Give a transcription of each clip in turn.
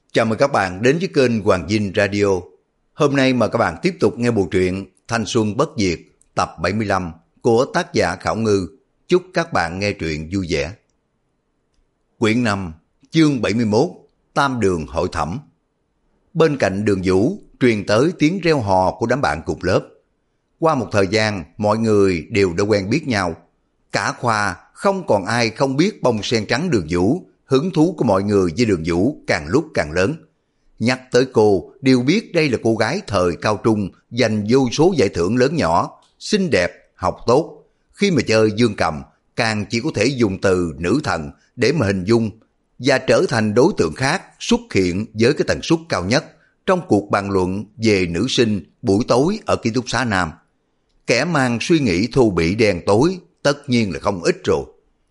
Chào mừng các bạn đến với kênh Hoàng Dinh Radio. Hôm nay mời các bạn tiếp tục nghe bộ truyện Thanh Xuân Bất Diệt tập 75 của tác giả Khảo Ngư. Chúc các bạn nghe truyện vui vẻ. Quyển 5, chương 71, Tam Đường Hội Thẩm. Bên cạnh Đường Vũ truyền tới tiếng reo hò của đám bạn cùng lớp. Qua một thời gian, mọi người đều đã quen biết nhau. Cả khoa không còn ai không biết bông sen trắng Đường Vũ. Hứng thú của mọi người với Đường Vũ càng lúc càng lớn. Nhắc tới cô, đều biết đây là cô gái thời cao trung, giành vô số giải thưởng lớn nhỏ, xinh đẹp, học tốt. Khi mà chơi dương cầm, càng chỉ có thể dùng từ nữ thần để mà hình dung, và trở thành đối tượng khác xuất hiện với cái tần suất cao nhất trong cuộc bàn luận về nữ sinh buổi tối ở ký túc xá Nam. Kẻ mang suy nghĩ thô bỉ đen tối tất nhiên là không ít rồi.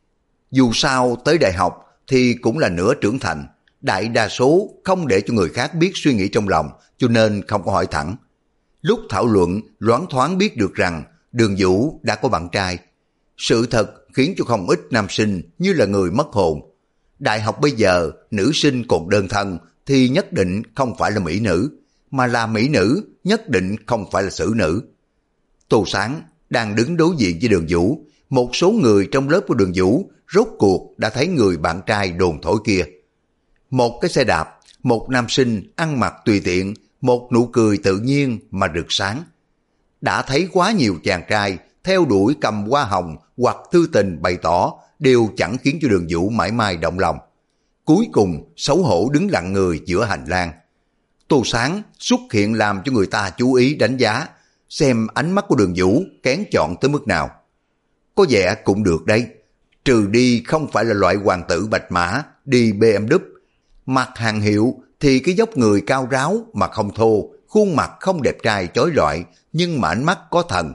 Dù sao tới đại học thì cũng là nửa trưởng thành, đại đa số không để cho người khác biết suy nghĩ trong lòng, cho nên không có hỏi thẳng. Lúc thảo luận, loáng thoáng biết được rằng Đường Vũ đã có bạn trai. Sự thật khiến cho không ít nam sinh như là người mất hồn. Đại học bây giờ, nữ sinh còn đơn thân thì nhất định không phải là mỹ nữ, mà là mỹ nữ nhất định không phải là xử nữ. Tô Sáng đang đứng đối diện với Đường Vũ, một số người trong lớp của Đường Vũ rốt cuộc đã thấy người bạn trai đồn thổi kia. Một cái xe đạp, một nam sinh ăn mặc tùy tiện, một nụ cười tự nhiên mà rực sáng. Đã thấy quá nhiều chàng trai theo đuổi cầm hoa hồng hoặc thư tình bày tỏ đều chẳng khiến cho Đường Vũ mãi mãi động lòng. Cuối cùng xấu hổ đứng lặng người giữa hành lang. Tô Sáng xuất hiện làm cho người ta chú ý đánh giá, xem ánh mắt của Đường Vũ kén chọn tới mức nào. Có vẻ cũng được đấy. Trừ đi không phải là loại hoàng tử bạch mã đi BMW, mặc hàng hiệu thì cái dốc người cao ráo mà không thô, khuôn mặt không đẹp trai chói lọi, nhưng mà ánh mắt có thần.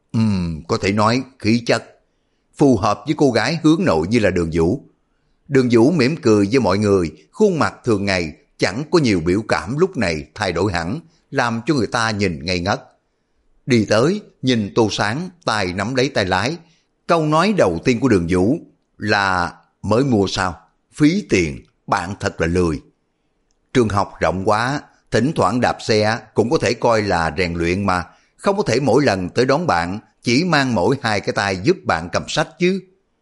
Có thể nói khí chất, phù hợp với cô gái hướng nội như là Đường Vũ. Đường Vũ mỉm cười với mọi người, khuôn mặt thường ngày chẳng có nhiều biểu cảm lúc này thay đổi hẳn, làm cho người ta nhìn ngây ngất. Đi tới, nhìn Tô Sáng, tay nắm lấy tay lái. Câu nói đầu tiên của Đường Vũ là mới mua sao? Phí tiền, bạn thật là lười. Trường học rộng quá, thỉnh thoảng đạp xe cũng có thể coi là rèn luyện mà. Không có thể mỗi lần tới đón bạn chỉ mang mỗi hai cái tay giúp bạn cầm sách chứ.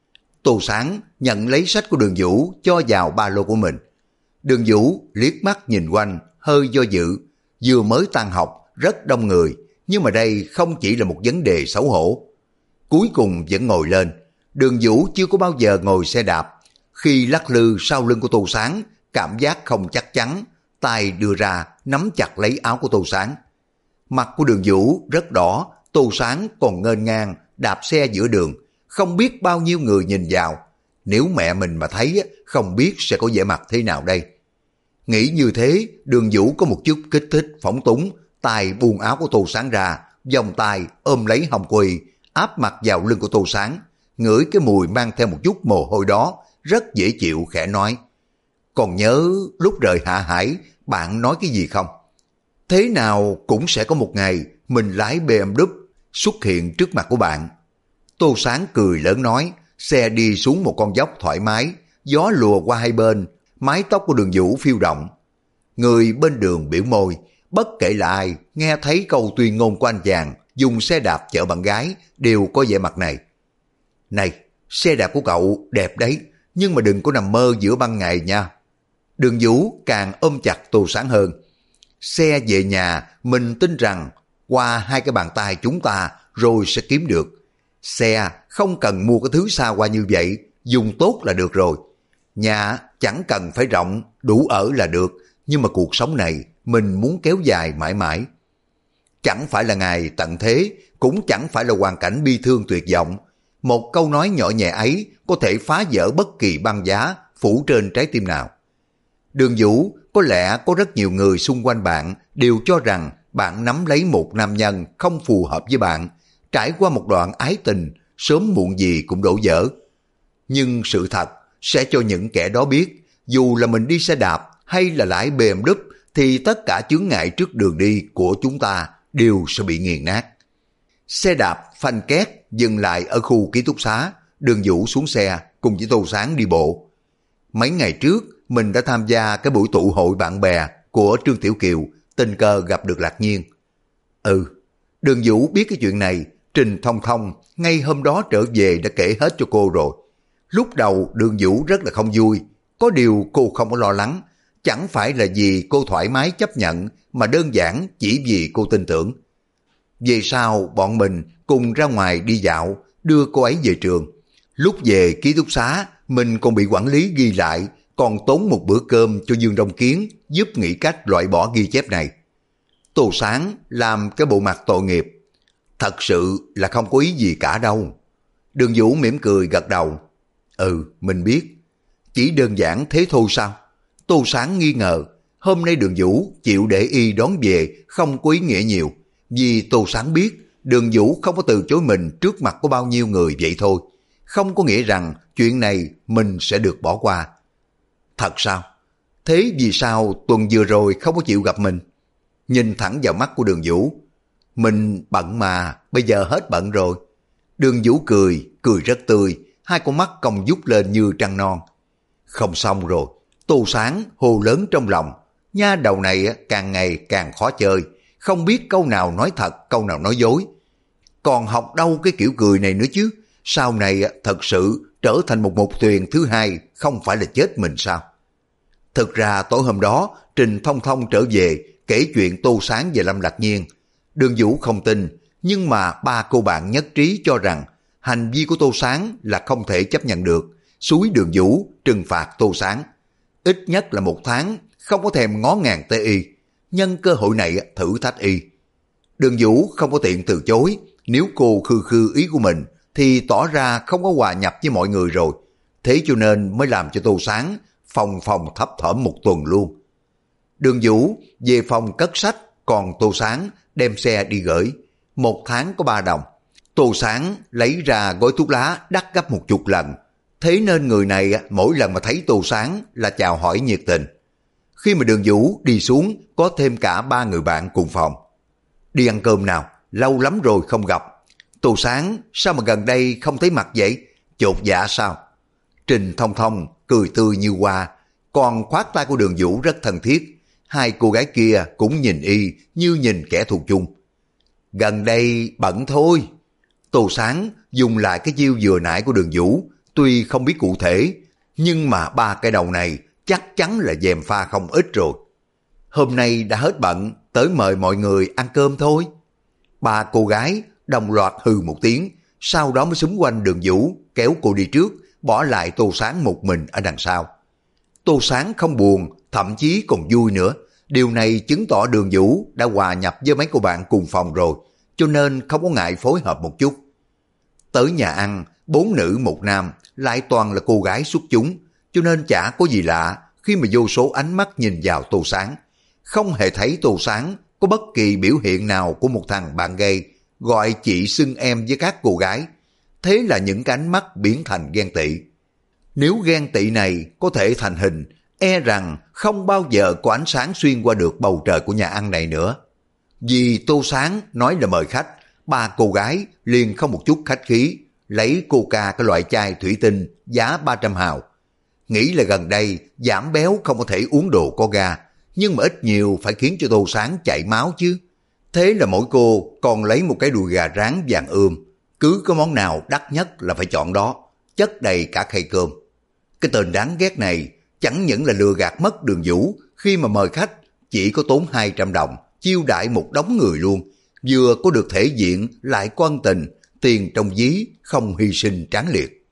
Tô Sáng nhận lấy sách của Đường Vũ cho vào ba lô của mình. Đường Vũ liếc mắt nhìn quanh, hơi do dự. Vừa mới tan học, rất đông người, nhưng mà đây không chỉ là một vấn đề xấu hổ. Cuối cùng vẫn ngồi lên. Đường Vũ chưa có bao giờ ngồi xe đạp. Khi lắc lư sau lưng của Tô Sáng, cảm giác không chắc chắn, tay đưa ra nắm chặt lấy áo của Tô Sáng. Mặt của Đường Vũ rất đỏ, Tô Sáng còn nghênh ngang đạp xe giữa đường, không biết bao nhiêu người nhìn vào. Nếu mẹ mình mà thấy, không biết sẽ có vẻ mặt thế nào đây. Nghĩ như thế, Đường Vũ có một chút kích thích phóng túng, tay buông áo của Tô Sáng ra, vòng tay ôm lấy hông quỳ, áp mặt vào lưng của Tô Sáng, ngửi cái mùi mang theo một chút mồ hôi đó, rất dễ chịu, khẽ nói: còn nhớ lúc rời Hạ Hải bạn nói cái gì không? Thế nào cũng sẽ có một ngày mình lái BMW xuất hiện trước mặt của bạn. Tô Sáng cười lớn nói, xe đi xuống một con dốc thoải mái, gió lùa qua hai bên, mái tóc của Đường Vũ phiêu động. Người bên đường biểu môi, bất kể là ai nghe thấy câu tuyên ngôn của anh chàng dùng xe đạp chở bạn gái đều có vẻ mặt này. Này, xe đạp của cậu đẹp đấy, nhưng mà đừng có nằm mơ giữa ban ngày nha. Đường Vũ càng ôm chặt Tô Sáng hơn. Xe về nhà, mình tin rằng qua hai cái bàn tay chúng ta rồi sẽ kiếm được. Xe không cần mua cái thứ xa hoa như vậy, dùng tốt là được rồi. Nhà chẳng cần phải rộng, đủ ở là được, nhưng mà cuộc sống này mình muốn kéo dài mãi mãi. Chẳng phải là ngày tận thế, cũng chẳng phải là hoàn cảnh bi thương tuyệt vọng. Một câu nói nhỏ nhẹ ấy có thể phá vỡ bất kỳ băng giá phủ trên trái tim nào. Đường Vũ, có lẽ có rất nhiều người xung quanh bạn đều cho rằng bạn nắm lấy một nam nhân không phù hợp với bạn, trải qua một đoạn ái tình, sớm muộn gì cũng đổ vỡ. Nhưng sự thật sẽ cho những kẻ đó biết, dù là mình đi xe đạp hay là lái BMW thì tất cả chướng ngại trước đường đi của chúng ta đều sẽ bị nghiền nát. Xe đạp phanh két dừng lại ở khu ký túc xá, Đường Vũ xuống xe cùng với Tô Sáng đi bộ. Mấy ngày trước mình đã tham gia cái buổi tụ hội bạn bè của Trương Tiểu Kiều, tình cờ gặp được Lạc Nhiên. Ừ, Đường Vũ biết cái chuyện này, Trình Thông Thông ngay hôm đó trở về đã kể hết cho cô rồi. Lúc đầu Đường Vũ rất là không vui, có điều cô không có lo lắng, chẳng phải là vì cô thoải mái chấp nhận mà đơn giản chỉ vì cô tin tưởng. Về sau bọn mình cùng ra ngoài đi dạo, đưa cô ấy về trường. Lúc về ký túc xá, mình còn bị quản lý ghi lại, còn tốn một bữa cơm cho Dương Đông Kiến giúp nghĩ cách loại bỏ ghi chép này. Tô Sáng làm cái bộ mặt tội nghiệp. Thật sự là không có ý gì cả đâu. Đường Vũ mỉm cười gật đầu. Ừ, mình biết. Chỉ đơn giản thế thôi sao? Tô Sáng nghi ngờ. Hôm nay Đường Vũ chịu để y đón về không có ý nghĩa nhiều. Vì Tô Sáng biết Đường Vũ không có từ chối mình trước mặt của bao nhiêu người vậy thôi. Không có nghĩa rằng chuyện này mình sẽ được bỏ qua. Thật sao? Thế vì sao tuần vừa rồi không có chịu gặp mình? Nhìn thẳng vào mắt của Đường Vũ. Mình bận mà, bây giờ hết bận rồi. Đường Vũ cười, cười rất tươi, hai con mắt cong vút lên như trăng non. Không xong rồi, Tô Sáng hô lớn trong lòng. Nha đầu này càng ngày càng khó chơi, không biết câu nào nói thật, câu nào nói dối. Còn học đâu cái kiểu cười này nữa chứ, sau này thật sự trở thành một mục thuyền thứ hai, không phải là chết mình sao? Thực ra tối hôm đó, Trình Thông Thông trở về, kể chuyện Tô Sáng và Lâm Lạc Nhiên. Đường Vũ không tin, nhưng mà ba cô bạn nhất trí cho rằng hành vi của Tô Sáng là không thể chấp nhận được, xúi Đường Vũ trừng phạt Tô Sáng. Ít nhất là 1 tháng, không có thèm ngó ngàng tới y, nhân cơ hội này thử thách y. Đường Vũ không có tiện từ chối, nếu cô khư khư ý của mình thì tỏ ra không có hòa nhập với mọi người rồi. Thế cho nên mới làm cho Tô Sáng phòng thấp thỏm một tuần luôn. Đường Vũ về phòng cất sách, còn Tô Sáng đem xe đi gửi. 1 tháng có 3 đồng. Tô Sáng lấy ra gói thuốc lá đắt gấp 10 lần. Thế nên người này mỗi lần mà thấy Tô Sáng là chào hỏi nhiệt tình. Khi mà Đường Vũ đi xuống, có thêm cả 3 người bạn cùng phòng. Đi ăn cơm nào, lâu lắm rồi không gặp. Tô Sáng, sao mà gần đây không thấy mặt vậy? Chột dạ sao? Trình Thông Thông cười tươi như hoa, còn khoát tay của Đường Vũ rất thân thiết. Hai cô gái kia cũng nhìn y như nhìn kẻ thù chung. Gần đây bận thôi. Tô Sáng dùng lại cái chiêu vừa nãy của Đường Vũ, tuy không biết cụ thể, nhưng mà 3 cái đầu này chắc chắn là dèm pha không ít rồi. Hôm nay đã hết bận, tới mời mọi người ăn cơm thôi. 3 cô gái đồng loạt hừ một tiếng, sau đó mới xúm quanh Đường Vũ, kéo cô đi trước, bỏ lại Tô Sáng một mình ở đằng sau. Tô Sáng không buồn, thậm chí còn vui nữa. Điều này chứng tỏ Đường Vũ đã hòa nhập với mấy cô bạn cùng phòng rồi, cho nên không có ngại phối hợp một chút. Tới nhà ăn, 4 nữ 1 nam, lại toàn là cô gái xuất chúng, cho nên chả có gì lạ khi mà vô số ánh mắt nhìn vào Tô Sáng. Không hề thấy Tô Sáng có bất kỳ biểu hiện nào của một thằng bạn gay gọi chị xưng em với các cô gái. Thế là những cái ánh mắt biến thành ghen tị. Nếu ghen tị này có thể thành hình, e rằng không bao giờ có ánh sáng xuyên qua được bầu trời của nhà ăn này nữa. Vì Tô Sáng nói là mời khách, 3 cô gái liền không một chút khách khí, lấy coca cái loại chai thủy tinh giá 300 hào. Nghĩ là gần đây giảm béo không có thể uống đồ có ga, nhưng mà ít nhiều phải khiến cho Tô Sáng chảy máu chứ. Thế là mỗi cô còn lấy một cái đùi gà rán vàng ươm, cứ có món nào đắt nhất là phải chọn đó, chất đầy cả khay cơm. Cái tên đáng ghét này chẳng những là lừa gạt mất Đường Vũ khi mà mời khách chỉ có tốn 200 đồng, chiêu đãi một đống người luôn, vừa có được thể diện lại có ân tình, tiền trong ví không hy sinh tráng liệt.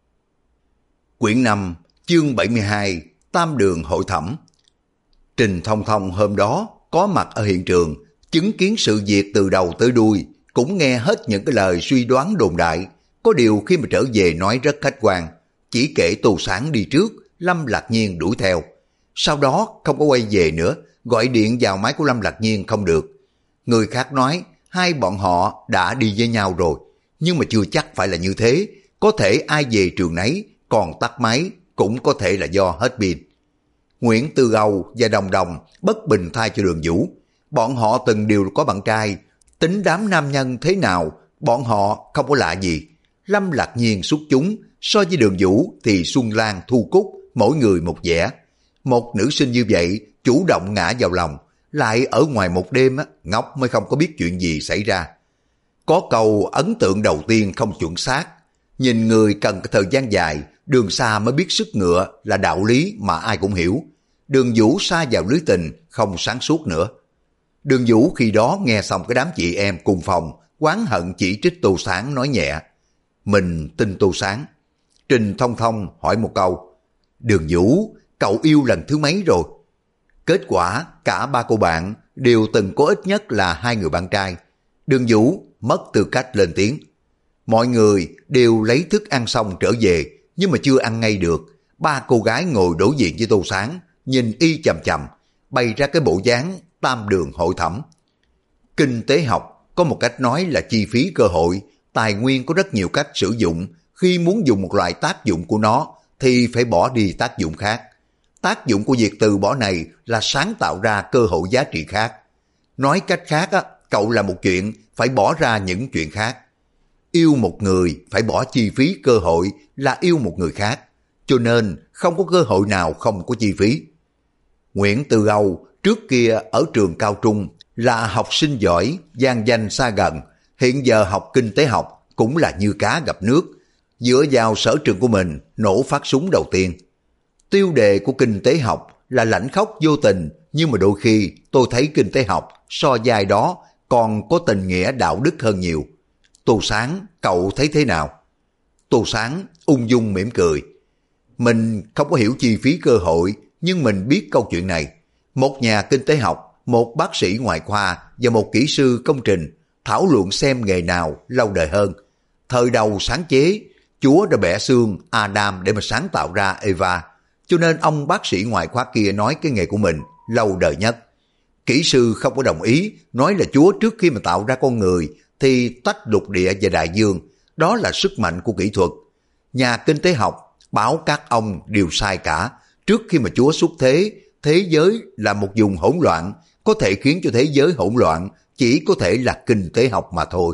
Quyển 5, chương 72, Tam Đường hội thẩm. Trình Thông Thông hôm đó có mặt ở hiện trường, chứng kiến sự việc từ đầu tới đuôi, cũng nghe hết những cái lời suy đoán đồn đại. Có điều khi mà trở về nói rất khách quan, chỉ kể Tô Sáng đi trước, Lâm Lạc Nhiên đuổi theo. Sau đó không có quay về nữa, gọi điện vào máy của Lâm Lạc Nhiên không được. Người khác nói hai bọn họ đã đi với nhau rồi, nhưng mà chưa chắc phải là như thế. Có thể ai về trường nấy, còn tắt máy cũng có thể là do hết pin. Nguyễn Tư Âu và Đồng Đồng bất bình thay cho Đường Vũ. Bọn họ từng đều có bạn trai, tính đám nam nhân thế nào, bọn họ không có lạ gì. Lâm Lạc Nhiên xuất chúng, so với Đường Vũ thì Xuân Lan Thu Cúc mỗi người một vẻ. Một nữ sinh như vậy chủ động ngã vào lòng, lại ở ngoài một đêm ngốc mới không có biết chuyện gì xảy ra. Có câu ấn tượng đầu tiên không chuẩn xác, nhìn người cần thời gian dài, đường xa mới biết sức ngựa là đạo lý mà ai cũng hiểu. Đường Vũ sa vào lưới tình không sáng suốt nữa. Đường Vũ khi đó nghe xong cái đám chị em cùng phòng oán hận chỉ trích Tô Sáng, nói nhẹ: mình tin Tô Sáng. Trình Thông Thông hỏi một câu: Đường Vũ, cậu yêu lần thứ mấy rồi? Kết quả cả ba cô bạn đều từng có ít nhất là 2 người bạn trai. Đường Vũ mất tư cách lên tiếng. Mọi người đều lấy thức ăn xong trở về, nhưng mà chưa ăn ngay được. Ba cô gái ngồi đối diện với Tô Sáng, nhìn y chằm chằm, bày ra cái bộ dáng tam đường hội thẩm. Kinh tế học có một cách nói là chi phí cơ hội, tài nguyên có rất nhiều cách sử dụng, khi muốn dùng một loại tác dụng của nó thì phải bỏ đi tác dụng khác. Tác dụng của việc từ bỏ này là sáng tạo ra cơ hội giá trị khác. Nói cách khác, cậu làm một chuyện phải bỏ ra những chuyện khác. Yêu một người phải bỏ chi phí cơ hội là yêu một người khác, cho nên không có cơ hội nào không có chi phí. Nguyễn Tư Âu trước kia ở trường cao trung là học sinh giỏi, vang danh xa gần, hiện giờ học kinh tế học cũng là như cá gặp nước, dựa vào sở trường của mình nổ phát súng đầu tiên. Tiêu đề của kinh tế học là lãnh khóc vô tình, nhưng mà đôi khi tôi thấy kinh tế học so vai đó còn có tình nghĩa đạo đức hơn nhiều. Tô Sáng, cậu thấy thế nào? Tô Sáng ung dung mỉm cười. Mình không có hiểu chi phí cơ hội, nhưng mình biết câu chuyện này. Một nhà kinh tế học, một bác sĩ ngoại khoa và một kỹ sư công trình thảo luận xem nghề nào lâu đời hơn. Thời đầu sáng chế, Chúa đã bẻ xương Adam để mà sáng tạo ra Eva, cho nên ông bác sĩ ngoại khoa kia nói cái nghề của mình lâu đời nhất. Kỹ sư không có đồng ý, nói là Chúa trước khi mà tạo ra con người thì tách lục địa và đại dương, đó là sức mạnh của kỹ thuật. Nhà kinh tế học bảo các ông đều sai cả. Trước khi mà Chúa xuất thế, thế giới là một vùng hỗn loạn, có thể khiến cho thế giới hỗn loạn chỉ có thể là kinh tế học mà thôi.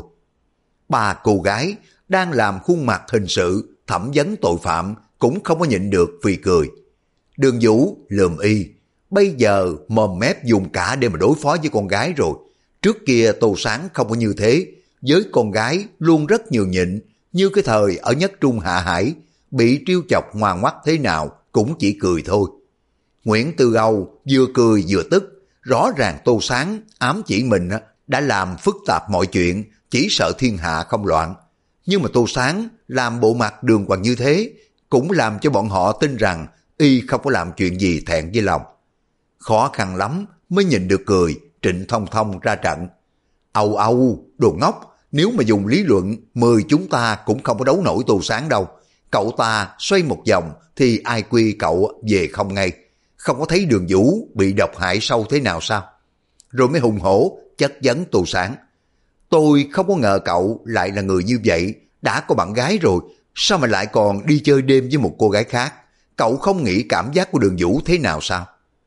Ba cô gái đang làm khuôn mặt hình sự thẩm vấn tội phạm cũng không có nhịn được phì cười. Đường Vũ lườm y, bây giờ mồm mép dùng cả để mà đối phó với con gái rồi. Trước kia Tô Sáng không có như thế, với con gái luôn rất nhường nhịn, như cái thời ở Nhất Trung Hạ Hải, bị trêu chọc ngoan ngoắt thế nào cũng chỉ cười thôi. Nguyễn Tư Âu vừa cười vừa tức, rõ ràng Tô Sáng ám chỉ mình đã làm phức tạp mọi chuyện, chỉ sợ thiên hạ không loạn. Nhưng mà Tô Sáng làm bộ mặt đường hoàng như thế, cũng làm cho bọn họ tin rằng y không có làm chuyện gì thẹn với lòng. Khó khăn lắm mới nhìn được cười, Trịnh Thông Thông ra trận. Âu Âu, đồ ngốc, nếu mà dùng lý luận, 10 chúng ta cũng không có đấu nổi Tô Sáng đâu. Cậu ta xoay một vòng thì ai quy cậu về không ngay. Không có thấy Đường Vũ bị độc hại sâu thế nào sao? Rồi mới hùng hổ chất vấn Tô Sáng. Tôi không có ngờ cậu lại là người như vậy, đã có bạn gái rồi, sao mà lại còn đi chơi đêm với một cô gái khác? Cậu không nghĩ cảm giác của Đường Vũ thế nào sao?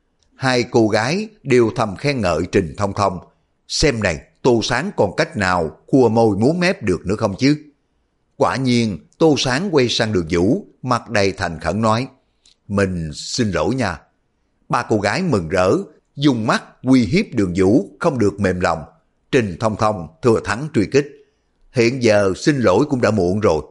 Hai cô gái đều thầm khen ngợi Trình Thông Thông. Xem này, Tô Sáng còn cách nào khua môi múa mép được nữa không chứ? Quả nhiên, Tô Sáng quay sang Đường Vũ, mặt đầy thành khẩn nói: Mình xin lỗi nha. Ba cô gái mừng rỡ, dùng mắt uy hiếp Đường Vũ không được mềm lòng. Trình Thông Thông thừa thắng truy kích. Hiện giờ xin lỗi cũng đã muộn rồi.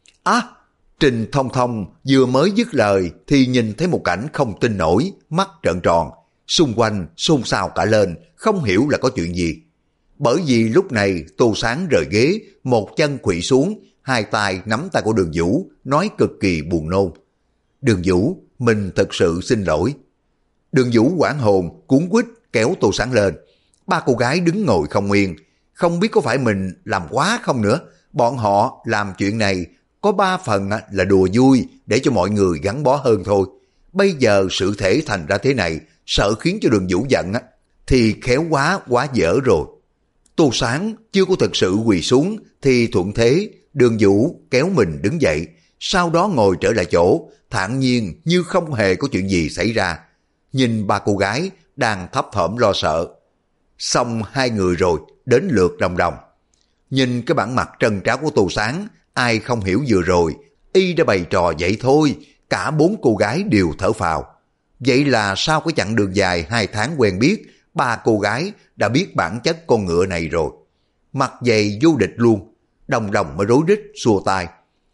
Trình Thông Thông vừa mới dứt lời thì nhìn thấy một cảnh không tin nổi, mắt trợn tròn, xung quanh xôn xao cả lên, không hiểu là có chuyện gì. Bởi vì lúc này Tô Sáng rời ghế, một chân khuỵu xuống, hai tay nắm tay của Đường Vũ, nói cực kỳ buồn nôn. Đường Vũ, mình thật sự xin lỗi. Đường Vũ hoảng hồn, cuống quýt kéo Tô Sáng lên. Ba cô gái đứng ngồi không yên, không biết có phải mình làm quá không nữa. Bọn họ làm chuyện này có 3 phần là đùa vui để cho mọi người gắn bó hơn thôi. Bây giờ sự thể thành ra thế này, sợ khiến cho Đường Vũ giận thì khéo quá dở rồi. Tô Sáng chưa có thực sự quỳ xuống thì thuận thế, Đường Vũ kéo mình đứng dậy, sau đó ngồi trở lại chỗ, thản nhiên như không hề có chuyện gì xảy ra. Nhìn ba cô gái đang thấp thỏm lo sợ. Xong 2 người rồi, đến lượt Đồng Đồng. Nhìn cái bản mặt trân tráo của Tô Sáng, ai không hiểu vừa rồi, y đã bày trò vậy thôi, cả 4 cô gái đều thở phào. Vậy là sau cái chặng đường dài 2 tháng quen biết, 3 cô gái đã biết bản chất con ngựa này rồi. Mặt dày vô địch luôn, Đồng Đồng mới rối rít xua tay.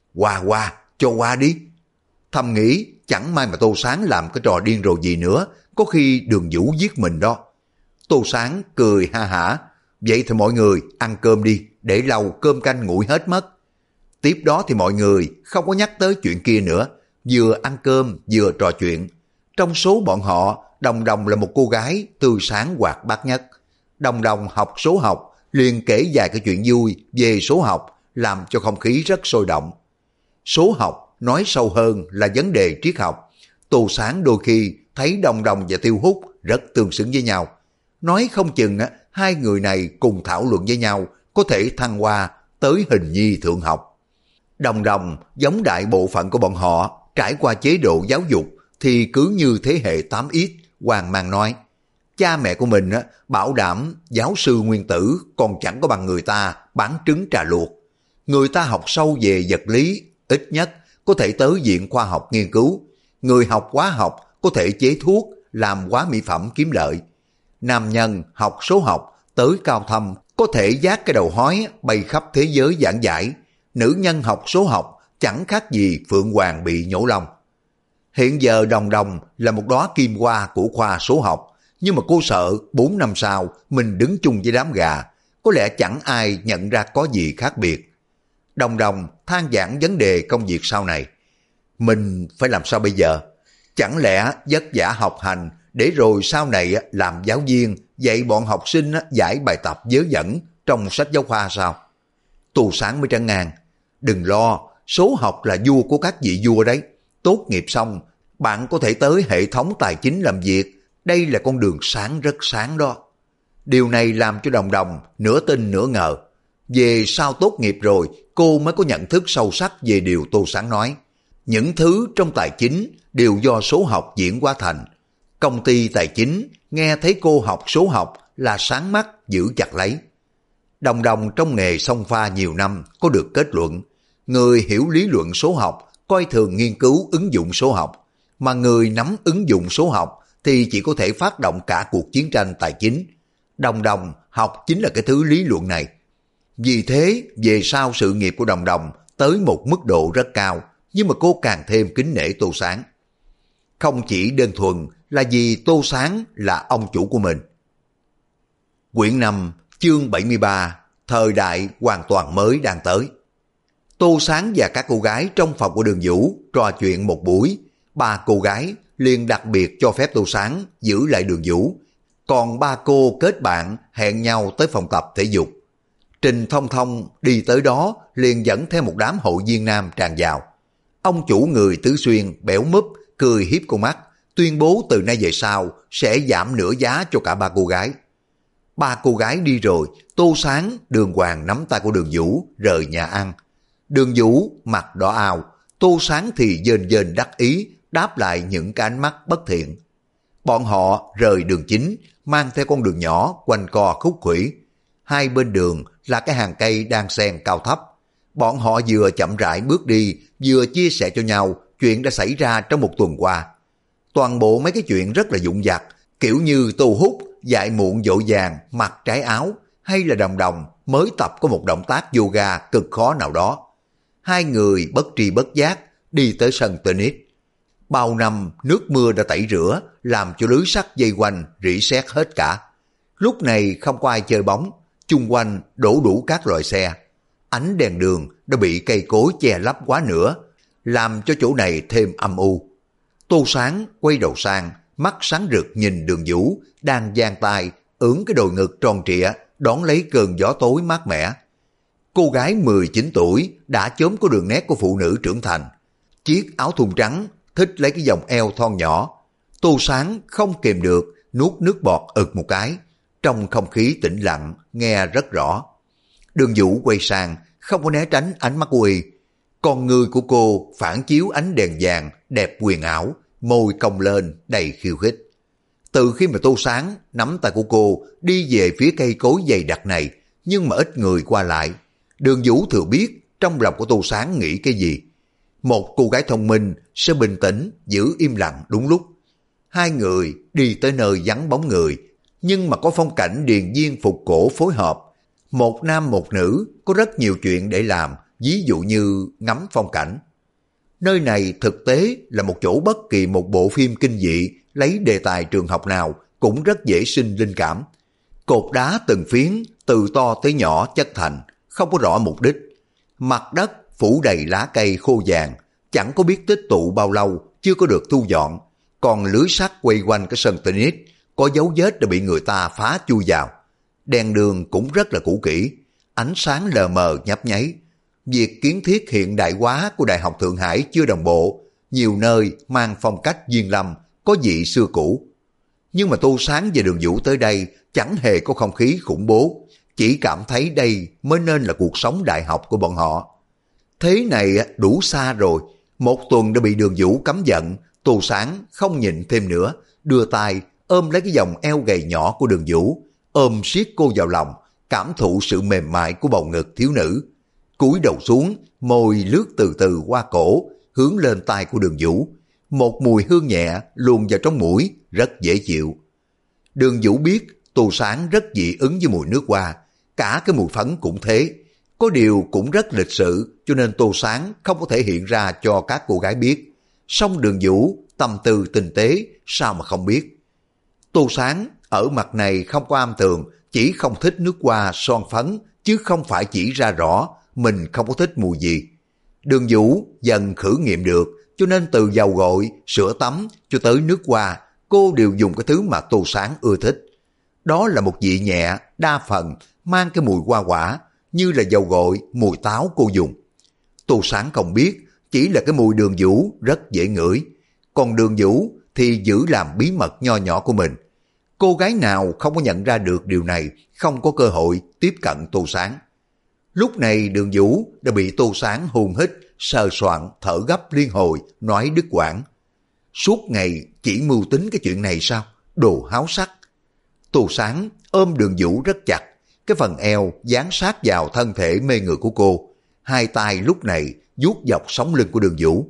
Qua, cho qua đi. Thầm nghĩ chẳng may mà Tô Sáng làm cái trò điên rồ gì nữa, có khi Đường Vũ giết mình đó. Tô Sáng cười ha hả. Vậy thì mọi người ăn cơm đi, để lâu cơm canh nguội hết mất. Tiếp đó thì mọi người không có nhắc tới chuyện kia nữa, vừa ăn cơm vừa trò chuyện. Trong số bọn họ, Đồng Đồng là một cô gái tươi sáng hoạt bát nhất. Đồng Đồng học số học, liền kể vài cái chuyện vui về số học, làm cho không khí rất sôi động. Số học nói sâu hơn là vấn đề triết học. Tô Sáng đôi khi thấy Đồng Đồng và Tiêu Hút rất tương xứng với nhau. Nói không chừng hai người này cùng thảo luận với nhau có thể thăng hoa tới hình nhi thượng học. Đồng Đồng giống đại bộ phận của bọn họ trải qua chế độ giáo dục thì cứ như thế hệ 8X. Hoàng mang nói, cha mẹ của mình bảo đảm giáo sư nguyên tử còn chẳng có bằng người ta bán trứng trà luộc. Người ta học sâu về vật lý, ít nhất có thể tới viện khoa học nghiên cứu. Người học hóa học có thể chế thuốc, làm hóa mỹ phẩm kiếm lợi. Nam nhân học số học tới cao thâm có thể vác cái đầu hói bay khắp thế giới giảng giải. Nữ nhân học số học chẳng khác gì Phượng Hoàng bị nhổ lông. Hiện giờ Đồng Đồng là một đóa kim hoa của khoa số học, nhưng mà cô sợ 4 năm sau mình đứng chung với đám gà, có lẽ chẳng ai nhận ra có gì khác biệt. Đồng Đồng than vãn vấn đề công việc sau này. Mình phải làm sao bây giờ? Chẳng lẽ vất vả học hành để rồi sau này làm giáo viên dạy bọn học sinh giải bài tập vớ vẩn trong sách giáo khoa sao? Tô Sáng mới trấn an. Đừng lo, số học là vua của các vị vua đấy. Tốt nghiệp xong, bạn có thể tới hệ thống tài chính làm việc. Đây là con đường sáng rất sáng đó. Điều này làm cho Đồng Đồng nửa tin nửa ngờ. Về sau tốt nghiệp rồi, cô mới có nhận thức sâu sắc về điều Tô Sáng nói. Những thứ trong tài chính đều do số học diễn hóa thành. Công ty tài chính nghe thấy cô học số học là sáng mắt giữ chặt lấy. Đồng Đồng trong nghề xông pha nhiều năm có được kết luận. Người hiểu lý luận số học coi thường nghiên cứu ứng dụng số học, mà người nắm ứng dụng số học thì chỉ có thể phát động cả cuộc chiến tranh tài chính. Đồng Đồng học chính là cái thứ lý luận này. Vì thế, về sau sự nghiệp của Đồng Đồng tới một mức độ rất cao, nhưng mà cô càng thêm kính nể Tô Sáng. Không chỉ đơn thuần là vì Tô Sáng là ông chủ của mình. Quyển 5, chương 73, thời đại hoàn toàn mới đang tới. Tô Sáng và các cô gái trong phòng của Đường Vũ trò chuyện một buổi. 3 cô gái liền đặc biệt cho phép Tô Sáng giữ lại Đường Vũ, còn 3 cô kết bạn hẹn nhau tới phòng tập thể dục. Trình Thông Thông đi tới đó liền dẫn theo một đám hội viên nam tràn vào. Ông chủ người Tứ Xuyên béo múp cười hiếp con mắt, tuyên bố từ nay về sau sẽ giảm nửa giá cho cả 3 cô gái. 3 cô gái đi rồi, Tô Sáng đường hoàng nắm tay của Đường Vũ rời nhà ăn. Đường Vũ mặt đỏ ao, Tô Sáng thì dên dên đắc ý đáp lại những cái ánh mắt bất thiện. Bọn họ rời đường chính, mang theo con đường nhỏ quanh co khúc khuỷu. Hai bên đường là cái hàng cây đang xen cao thấp. Bọn họ vừa chậm rãi bước đi, vừa chia sẻ cho nhau chuyện đã xảy ra trong một tuần qua. Toàn bộ mấy cái chuyện rất là vụn vặt, kiểu như Tô Hút dại muộn dội vàng mặc trái áo, hay là Đồng Đồng mới tập có một động tác yoga cực khó nào đó. Hai người bất tri bất giác đi tới sân tennis. Bao năm nước mưa đã tẩy rửa, làm cho lưới sắt dây quanh rỉ sét hết cả. Lúc này không có ai chơi bóng, chung quanh đổ đủ các loại xe. Ánh đèn đường đã bị cây cối che lấp quá nữa, làm cho chỗ này thêm âm u. Tô Sáng quay đầu sang, mắt sáng rực nhìn Đường Vũ đang giang tay ưỡn cái đồi ngực tròn trịa đón lấy cơn gió tối mát mẻ. Cô gái 19 tuổi đã chớm có đường nét của phụ nữ trưởng thành. Chiếc áo thun trắng thích lấy cái vòng eo thon nhỏ. Tô Sáng không kìm được nuốt nước bọt ực một cái. Trong không khí tĩnh lặng nghe rất rõ. Đường Vũ quay sang không có né tránh ánh mắt của y. Con người của cô phản chiếu ánh đèn vàng đẹp huyền ảo, môi cong lên đầy khiêu khích. Từ khi mà Tô Sáng nắm tay của cô đi về phía cây cối dày đặc này, nhưng mà ít người qua lại, Đường Vũ thừa biết trong lòng của Tô Sáng nghĩ cái gì. Một cô gái thông minh sẽ bình tĩnh giữ im lặng đúng lúc. Hai người đi tới nơi vắng bóng người, nhưng mà có phong cảnh điền viên phục cổ phối hợp. Một nam một nữ có rất nhiều chuyện để làm, ví dụ như ngắm phong cảnh. Nơi này thực tế là một chỗ bất kỳ một bộ phim kinh dị lấy đề tài trường học nào cũng rất dễ sinh linh cảm. Cột đá từng phiến, từ to tới nhỏ chất thành, không có rõ mục đích. Mặt đất phủ đầy lá cây khô vàng, chẳng có biết tích tụ bao lâu chưa có được thu dọn. Còn lưới sắt quay quanh cái sân tennis, có dấu vết đã bị người ta phá chui vào. Đèn đường cũng rất là cũ kỹ, ánh sáng lờ mờ nhấp nháy. Việc kiến thiết hiện đại hóa của Đại học Thượng Hải chưa đồng bộ, nhiều nơi mang phong cách Diên Lâm, có vị xưa cũ. Nhưng mà Tô Sáng và Đường Vũ tới đây chẳng hề có không khí khủng bố, chỉ cảm thấy đây mới nên là cuộc sống đại học của bọn họ. Thế này đủ xa rồi, một tuần đã bị Đường Vũ cấm giận, Tô Sáng không nhịn thêm nữa, đưa tay ôm lấy cái vòng eo gầy nhỏ của Đường Vũ, ôm siết cô vào lòng, cảm thụ sự mềm mại của bầu ngực thiếu nữ. Cúi đầu xuống, môi lướt từ từ qua cổ, hướng lên tai của Đường Vũ. Một mùi hương nhẹ luồn vào trong mũi, rất dễ chịu. Đường Vũ biết Tô Sáng rất dị ứng với mùi nước hoa, cả cái mùi phấn cũng thế. Có điều cũng rất lịch sự, cho nên Tô Sáng không có thể hiện ra cho các cô gái biết. Song Đường Vũ tâm tư tinh tế, sao mà không biết. Tô Sáng ở mặt này không có am tường, chỉ không thích nước hoa son phấn, chứ không phải chỉ ra rõ mình không có thích mùi gì. Đường Vũ dần khử nghiệm được, cho nên từ dầu gội, sữa tắm cho tới nước hoa, cô đều dùng cái thứ mà Tô Sáng ưa thích. Đó là một vị nhẹ, đa phần mang cái mùi hoa quả, như là dầu gội, mùi táo cô dùng. Tô Sáng không biết, chỉ là cái mùi Đường Vũ rất dễ ngửi. Còn Đường Vũ thì giữ làm bí mật nho nhỏ của mình. Cô gái nào không có nhận ra được điều này, không có cơ hội tiếp cận Tô Sáng. Lúc này Đường Vũ đã bị Tô Sáng hôn hít, sờ soạn, thở gấp liên hồi, nói đứt quãng. Suốt ngày chỉ mưu tính cái chuyện này sao? Đồ háo sắc. Tô Sáng ôm Đường Vũ rất chặt, cái phần eo dán sát vào thân thể mê người của cô. Hai tay lúc này vuốt dọc sống lưng của Đường Vũ.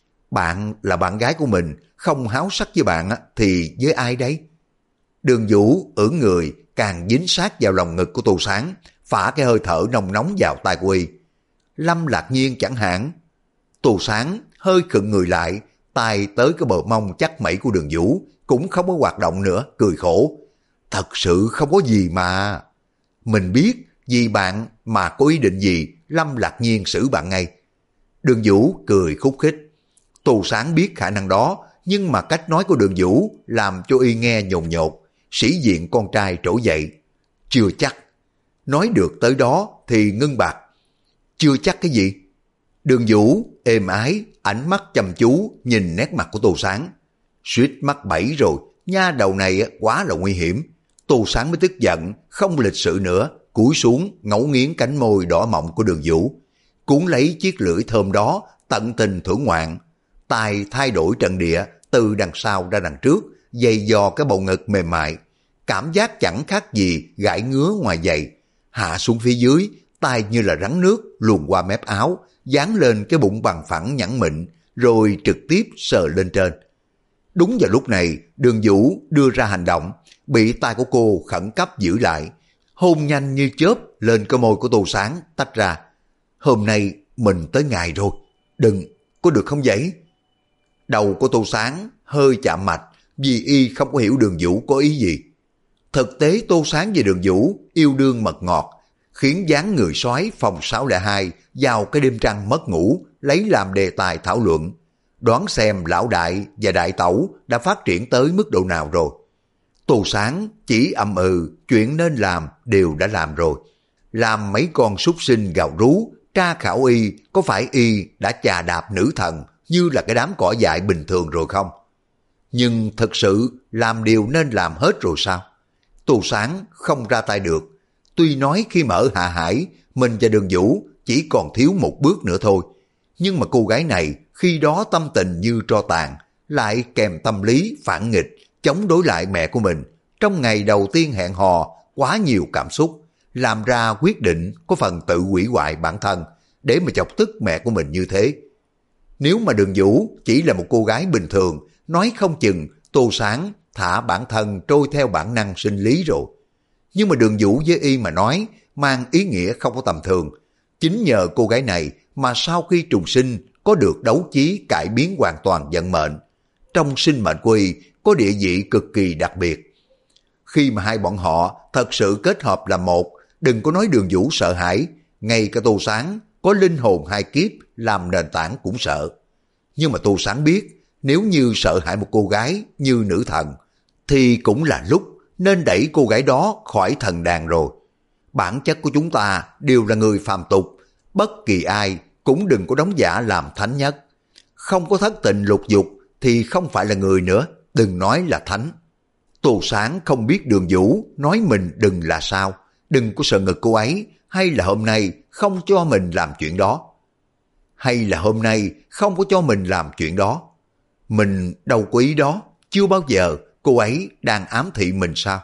Bạn là bạn gái của mình, không háo sắc với bạn thì với ai đấy? Đường Vũ ưỡn người càng dính sát vào lòng ngực của Tô Sáng, phả cái hơi thở nồng nóng vào tai của y. Lâm Lạc Nhiên chẳng hạn. Tô Sáng hơi khựng người lại, tay tới cái bờ mông chắc mẩy của Đường Vũ, cũng không có hoạt động nữa, cười khổ. Thật sự không có gì mà. Mình biết vì bạn mà có ý định gì, Lâm Lạc Nhiên xử bạn ngay. Đường Vũ cười khúc khích. Tô Sáng biết khả năng đó, nhưng mà cách nói của Đường Vũ làm cho y nghe nhồn nhột, sĩ diện con trai trỗi dậy. Chưa chắc. Nói được tới đó thì ngưng bặt. Chưa chắc cái gì? Đường Vũ êm ái, ánh mắt chăm chú nhìn nét mặt của Tô Sáng. Suýt mắc bẫy rồi, nha đầu này quá là nguy hiểm. Tô Sáng mới tức giận, không lịch sự nữa, cúi xuống ngấu nghiến cánh môi đỏ mọng của Đường Vũ, cuốn lấy chiếc lưỡi thơm đó, tận tình thưởng ngoạn. Tài thay đổi trận địa, từ đằng sau ra đằng trước, dày dò cái bầu ngực mềm mại. Cảm giác chẳng khác gì gãi ngứa ngoài giày. Hạ xuống phía dưới, tay như là rắn nước luồn qua mép áo, dán lên cái bụng bằng phẳng nhẵn mịn, rồi trực tiếp sờ lên trên. Đúng vào lúc này, Đường Vũ đưa ra hành động, bị tay của cô khẩn cấp giữ lại, hôn nhanh như chớp lên cái môi của Tô Sáng tách ra. Hôm nay mình tới ngày rồi, đừng, có được không vậy? Đầu của Tô Sáng hơi chạm mạch, vì y không có hiểu Đường Vũ có ý gì. Thực tế Tô Sáng và Đường Vũ yêu đương mật ngọt, khiến dáng người soái phòng 602 vào cái đêm trăng mất ngủ lấy làm đề tài thảo luận, đoán xem lão đại và đại tẩu đã phát triển tới mức độ nào rồi. Tô Sáng chỉ ậm chuyện nên làm đều đã làm rồi. Làm mấy con súc sinh gào rú, tra khảo y có phải y đã chà đạp nữ thần như là cái đám cỏ dại bình thường rồi không? Nhưng thật sự làm điều nên làm hết rồi sao? Tô Sáng không ra tay được. Tuy nói khi mà ở Hạ Hải, mình và Đường Vũ chỉ còn thiếu một bước nữa thôi. Nhưng mà cô gái này khi đó tâm tình như tro tàn, lại kèm tâm lý phản nghịch, chống đối lại mẹ của mình. Trong ngày đầu tiên hẹn hò, quá nhiều cảm xúc, làm ra quyết định có phần tự hủy hoại bản thân, để mà chọc tức mẹ của mình như thế. Nếu mà Đường Vũ chỉ là một cô gái bình thường, nói không chừng Tô Sáng thả bản thân trôi theo bản năng sinh lý rồi. Nhưng mà Đường Vũ với y mà nói mang ý nghĩa không có tầm thường. Chính nhờ cô gái này mà sau khi trùng sinh có được đấu chí cải biến hoàn toàn vận mệnh. Trong sinh mệnh của y có địa vị cực kỳ đặc biệt. Khi mà hai bọn họ thật sự kết hợp làm một, đừng có nói Đường Vũ sợ hãi, ngay cả Tô Sáng có linh hồn hai kiếp làm nền tảng cũng sợ. Nhưng mà Tô Sáng biết, nếu như sợ hãi một cô gái như nữ thần, thì cũng là lúc nên đẩy cô gái đó khỏi thần đàn rồi. Bản chất của chúng ta đều là người phàm tục, bất kỳ ai cũng đừng có đóng giả làm thánh nhất. Không có thất tình lục dục thì không phải là người nữa, đừng nói là thánh. Tô Sáng không biết Đường Vũ nói mình đừng là sao, đừng có sợ ngực cô ấy, hay là hôm nay không cho mình làm chuyện đó. Hay là hôm nay không có cho mình làm chuyện đó. Mình đâu có ý đó, chưa bao giờ cô ấy đang ám thị mình sao?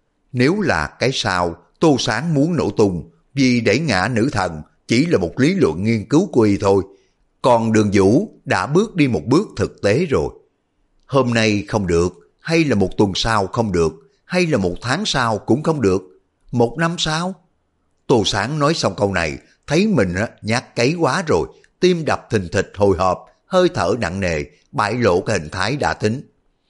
Nếu là cái sao, Tô Sáng muốn nổ tung, vì đẩy ngã nữ thần chỉ là một lý luận nghiên cứu của y thôi. Còn Đường Vũ đã bước đi một bước thực tế rồi. Hôm nay không được, hay là một tuần sau không được, hay là một tháng sau cũng không được, một năm sau. Tô Sáng nói xong câu này, thấy mình nhát cấy quá rồi, tim đập thình thịch hồi hộp, hơi thở nặng nề, bại lộ cái hình thái đã tính.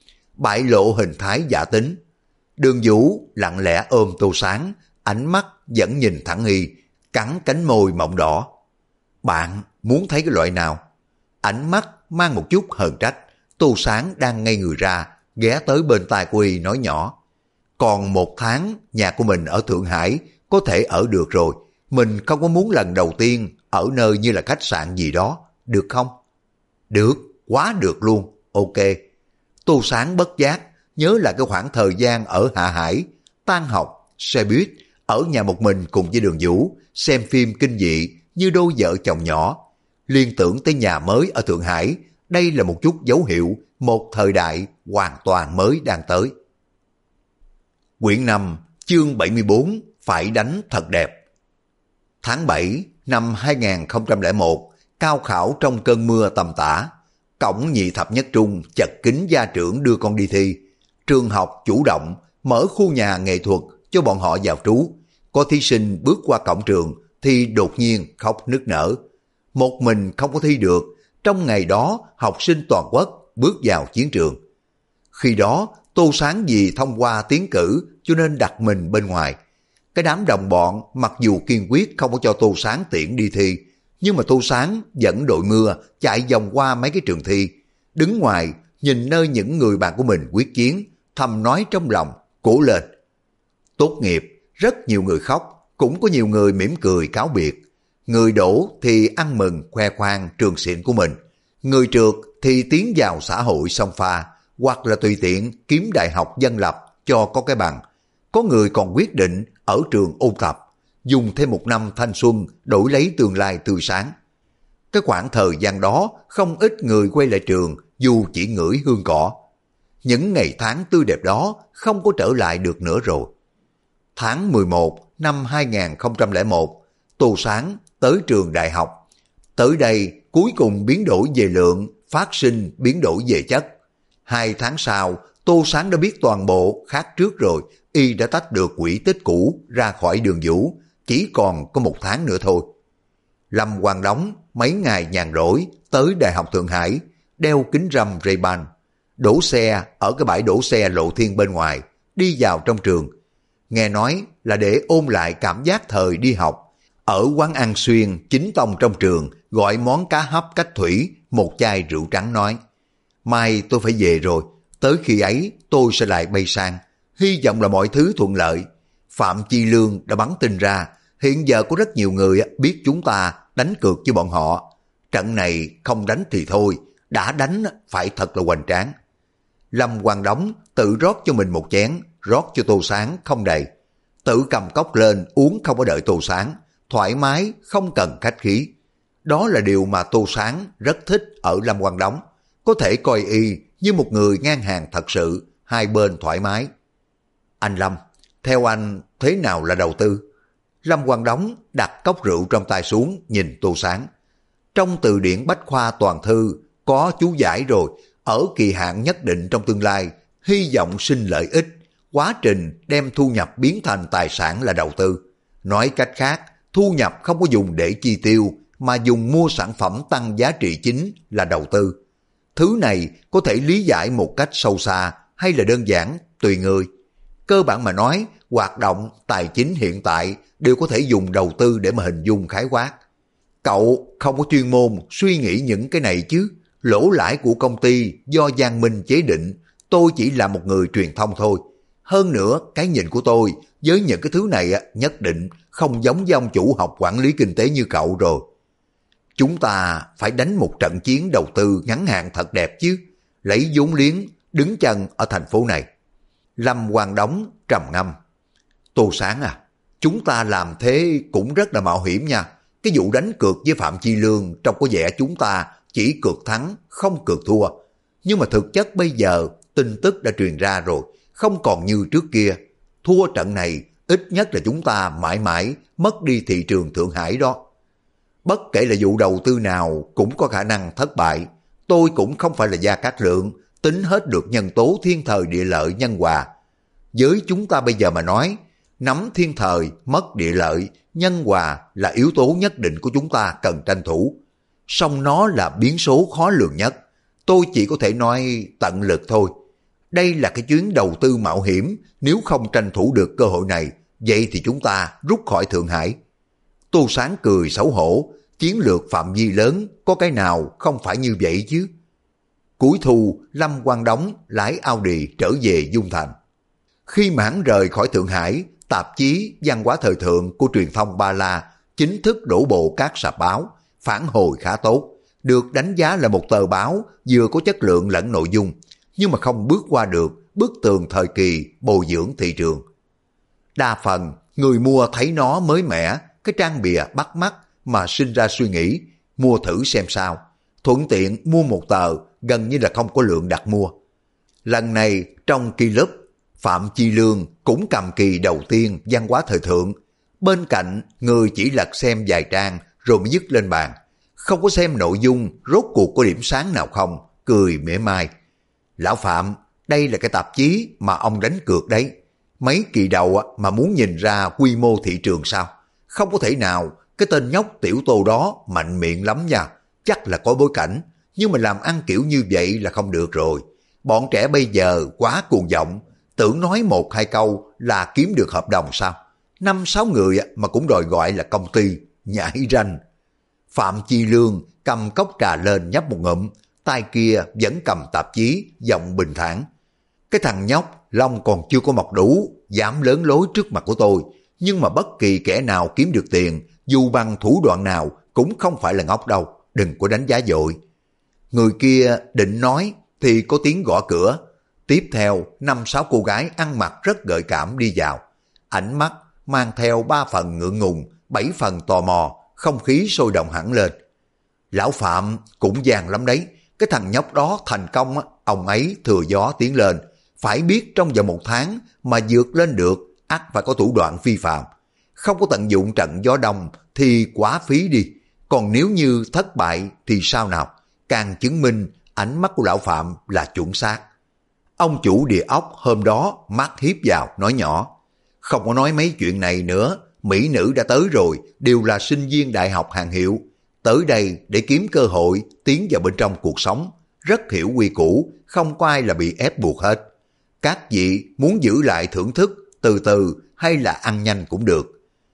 Bại lộ hình thái giả tính. Đường Vũ lặng lẽ ôm Tô Sáng, ánh mắt vẫn nhìn thẳng y, cắn cánh môi mọng đỏ. Bạn muốn thấy cái loại nào? Ánh mắt mang một chút hờn trách. Tô Sáng đang ngây người ra, ghé tới bên tai của y nói nhỏ. Còn một tháng nhà của mình ở Thượng Hải có thể ở được rồi. Mình không có muốn lần đầu tiên ở nơi như là khách sạn gì đó, được không? Được, quá được luôn, ok. Tô Sáng bất giác nhớ lại cái khoảng thời gian ở Hạ Hải, tan học, xe buýt, ở nhà một mình cùng với Đường Vũ, xem phim kinh dị như đôi vợ chồng nhỏ. Liên tưởng tới nhà mới ở Thượng Hải, đây là một chút dấu hiệu một thời đại hoàn toàn mới đang tới. Quyển 5, chương 74, phải đánh thật đẹp. Tháng 7 năm 2001, cao khảo trong cơn mưa tầm tã. Cổng nhị thập nhất trung chật kín gia trưởng đưa con đi thi. Trường học chủ động mở khu nhà nghệ thuật cho bọn họ vào trú. Có thí sinh bước qua cổng trường thì đột nhiên khóc nức nở. Một mình không có thi được. Trong ngày đó học sinh toàn quốc bước vào chiến trường. Khi đó Tô Sáng vì thông qua tiến cử cho nên đặt mình bên ngoài. Cái đám đồng bọn mặc dù kiên quyết không có cho Tô Sáng tiễn đi thi, nhưng mà Tô Sáng dẫn đội mưa chạy vòng qua mấy cái trường thi, đứng ngoài nhìn nơi những người bạn của mình quyết chiến, thầm nói trong lòng, cố lên. Tốt nghiệp, rất nhiều người khóc, cũng có nhiều người mỉm cười cáo biệt. Người đổ thì ăn mừng khoe khoang trường xịn của mình, người trượt thì tiến vào xã hội xông pha, hoặc là tùy tiện kiếm đại học dân lập cho có cái bằng. Có người còn quyết định ở trường ôn tập, dùng thêm một năm thanh xuân đổi lấy tương lai tươi sáng. Cái khoảng thời gian đó không ít người quay lại trường dù chỉ ngửi hương cỏ. Những ngày tháng tươi đẹp đó không có trở lại được nữa rồi. Tháng 11 năm 2001, Tô Sáng tới trường đại học. Tới đây cuối cùng biến đổi về lượng, phát sinh biến đổi về chất. 2 tháng sau, Tô Sáng đã biết toàn bộ khác trước rồi, y đã tách được quỹ tích cũ ra khỏi Đường Vũ, chỉ còn có 1 tháng nữa thôi. Lâm Quang Đống mấy ngày nhàn rỗi tới Đại học Thượng Hải, đeo kính râm Ray-Ban, đổ xe ở cái bãi đổ xe Lộ Thiên bên ngoài, đi vào trong trường. Nghe nói là để ôn lại cảm giác thời đi học. Ở quán ăn xuyên chính tông trong trường gọi món cá hấp cách thủy, một chai rượu trắng nói: mai tôi phải về rồi, tới khi ấy tôi sẽ lại bay sang, hy vọng là mọi thứ thuận lợi. Phạm Chi Lương đã bắn tin ra, hiện giờ có rất nhiều người biết chúng ta đánh cược với bọn họ. Trận này không đánh thì thôi, đã đánh phải thật là hoành tráng. Lâm Quang Đống tự rót cho mình một chén, rót cho Tô Sáng không đầy. Tự cầm cốc lên uống không có đợi Tô Sáng, thoải mái không cần khách khí. Đó là điều mà Tô Sáng rất thích ở Lâm Quang Đống, có thể coi y như một người ngang hàng thật sự, hai bên thoải mái. Anh Lâm, theo anh thế nào là đầu tư? Lâm Quang Đống đặt cốc rượu trong tay xuống nhìn Tô Sáng. Trong từ điển Bách Khoa toàn thư có chú giải rồi, ở kỳ hạn nhất định trong tương lai hy vọng sinh lợi ích, quá trình đem thu nhập biến thành tài sản là đầu tư. Nói cách khác, thu nhập không có dùng để chi tiêu, mà dùng mua sản phẩm tăng giá trị chính là đầu tư. Thứ này có thể lý giải một cách sâu xa hay là đơn giản, tùy người. Cơ bản mà nói, hoạt động tài chính hiện tại đều có thể dùng đầu tư để mà hình dung khái quát. Cậu không có chuyên môn suy nghĩ những cái này chứ. Lỗ lãi của công ty do Giang Minh chế định, tôi chỉ là một người truyền thông thôi. Hơn nữa, cái nhìn của tôi với những cái thứ này nhất định không giống với ông chủ học quản lý kinh tế như cậu rồi. Chúng ta phải đánh một trận chiến đầu tư ngắn hạn thật đẹp chứ, lấy vốn liếng, đứng chân ở thành phố này. Lâm Quang Đống trầm ngâm. Tô Sáng à, chúng ta làm thế cũng rất là mạo hiểm nha. Cái vụ đánh cược với Phạm Chi Lương trông có vẻ chúng ta chỉ cược thắng, không cược thua. Nhưng mà thực chất bây giờ tin tức đã truyền ra rồi, không còn như trước kia. Thua trận này, ít nhất là chúng ta mãi mãi mất đi thị trường Thượng Hải đó. Bất kể là vụ đầu tư nào cũng có khả năng thất bại. Tôi cũng không phải là Gia Cát Lượng, tính hết được nhân tố thiên thời địa lợi nhân hòa. Với chúng ta bây giờ mà nói, nắm thiên thời, mất địa lợi, nhân hòa là yếu tố nhất định của chúng ta cần tranh thủ. Song nó là biến số khó lường nhất. Tôi chỉ có thể nói tận lực thôi. Đây là cái chuyến đầu tư mạo hiểm, nếu không tranh thủ được cơ hội này, vậy thì chúng ta rút khỏi Thượng Hải. Tô Sáng cười xấu hổ, chiến lược phạm vi lớn, có cái nào không phải như vậy chứ. Cuối thu, Lâm Quang Đống lái Audi trở về Dung Thành. Khi mà hắn rời khỏi Thượng Hải, tạp chí Văn hóa thời thượng của truyền thông Ba La chính thức đổ bộ các sạp báo, phản hồi khá tốt, được đánh giá là một tờ báo vừa có chất lượng lẫn nội dung, nhưng mà không bước qua được bức tường thời kỳ bồi dưỡng thị trường. Đa phần, người mua thấy nó mới mẻ, cái trang bìa bắt mắt mà sinh ra suy nghĩ, mua thử xem sao. Thuận tiện mua một tờ, gần như là không có lượng đặt mua. Lần này trong kỳ lớp, Phạm Chi Lương cũng cầm kỳ đầu tiên văn hóa thời thượng. Bên cạnh, người chỉ lật xem vài trang rồi mới dứt lên bàn. Không có xem nội dung, rốt cuộc có điểm sáng nào không, cười mỉa mai. Lão Phạm, đây là cái tạp chí mà ông đánh cược đấy. Mấy kỳ đầu mà muốn nhìn ra quy mô thị trường sao? Không có thể nào, cái tên nhóc Tiểu Tô đó mạnh miệng lắm nha. Chắc là có bối cảnh, nhưng mà làm ăn kiểu như vậy là không được rồi. Bọn trẻ bây giờ quá cuồng vọng, tưởng nói một hai câu là kiếm được hợp đồng sao? 5-6 người mà cũng đòi gọi là công ty, nhãi ranh. Phạm Chi Lương cầm cốc trà lên nhấp một ngụm, tay kia vẫn cầm tạp chí, giọng bình thản. Cái thằng nhóc, lông còn chưa có mọc đủ, dám lớn lối trước mặt của tôi. Nhưng mà bất kỳ kẻ nào kiếm được tiền, dù bằng thủ đoạn nào, cũng không phải là ngốc đâu, đừng có đánh giá vội. Người kia định nói, thì có tiếng gõ cửa. Tiếp theo, 5-6 cô gái ăn mặc rất gợi cảm đi vào. Ánh mắt mang theo 3 phần ngượng ngùng, 7 phần tò mò, không khí sôi động hẳn lên. Lão Phạm cũng vàng lắm đấy, cái thằng nhóc đó thành công, ông ấy thừa gió tiến lên. Phải biết trong vòng 1 tháng mà vượt lên được, ắt phải có thủ đoạn phi phạm. Không có tận dụng trận gió đông thì quá phí đi. Còn nếu như thất bại thì sao nào? Càng chứng minh ánh mắt của lão Phạm là chuẩn xác. Ông chủ địa ốc hôm đó mắt hiếp vào nói nhỏ. Không có nói mấy chuyện này nữa, mỹ nữ đã tới rồi, đều là sinh viên đại học hàng hiệu. Tới đây để kiếm cơ hội tiến vào bên trong cuộc sống. Rất hiểu quy củ, không có ai là bị ép buộc hết. Các vị muốn giữ lại thưởng thức, từ từ hay là ăn nhanh cũng được.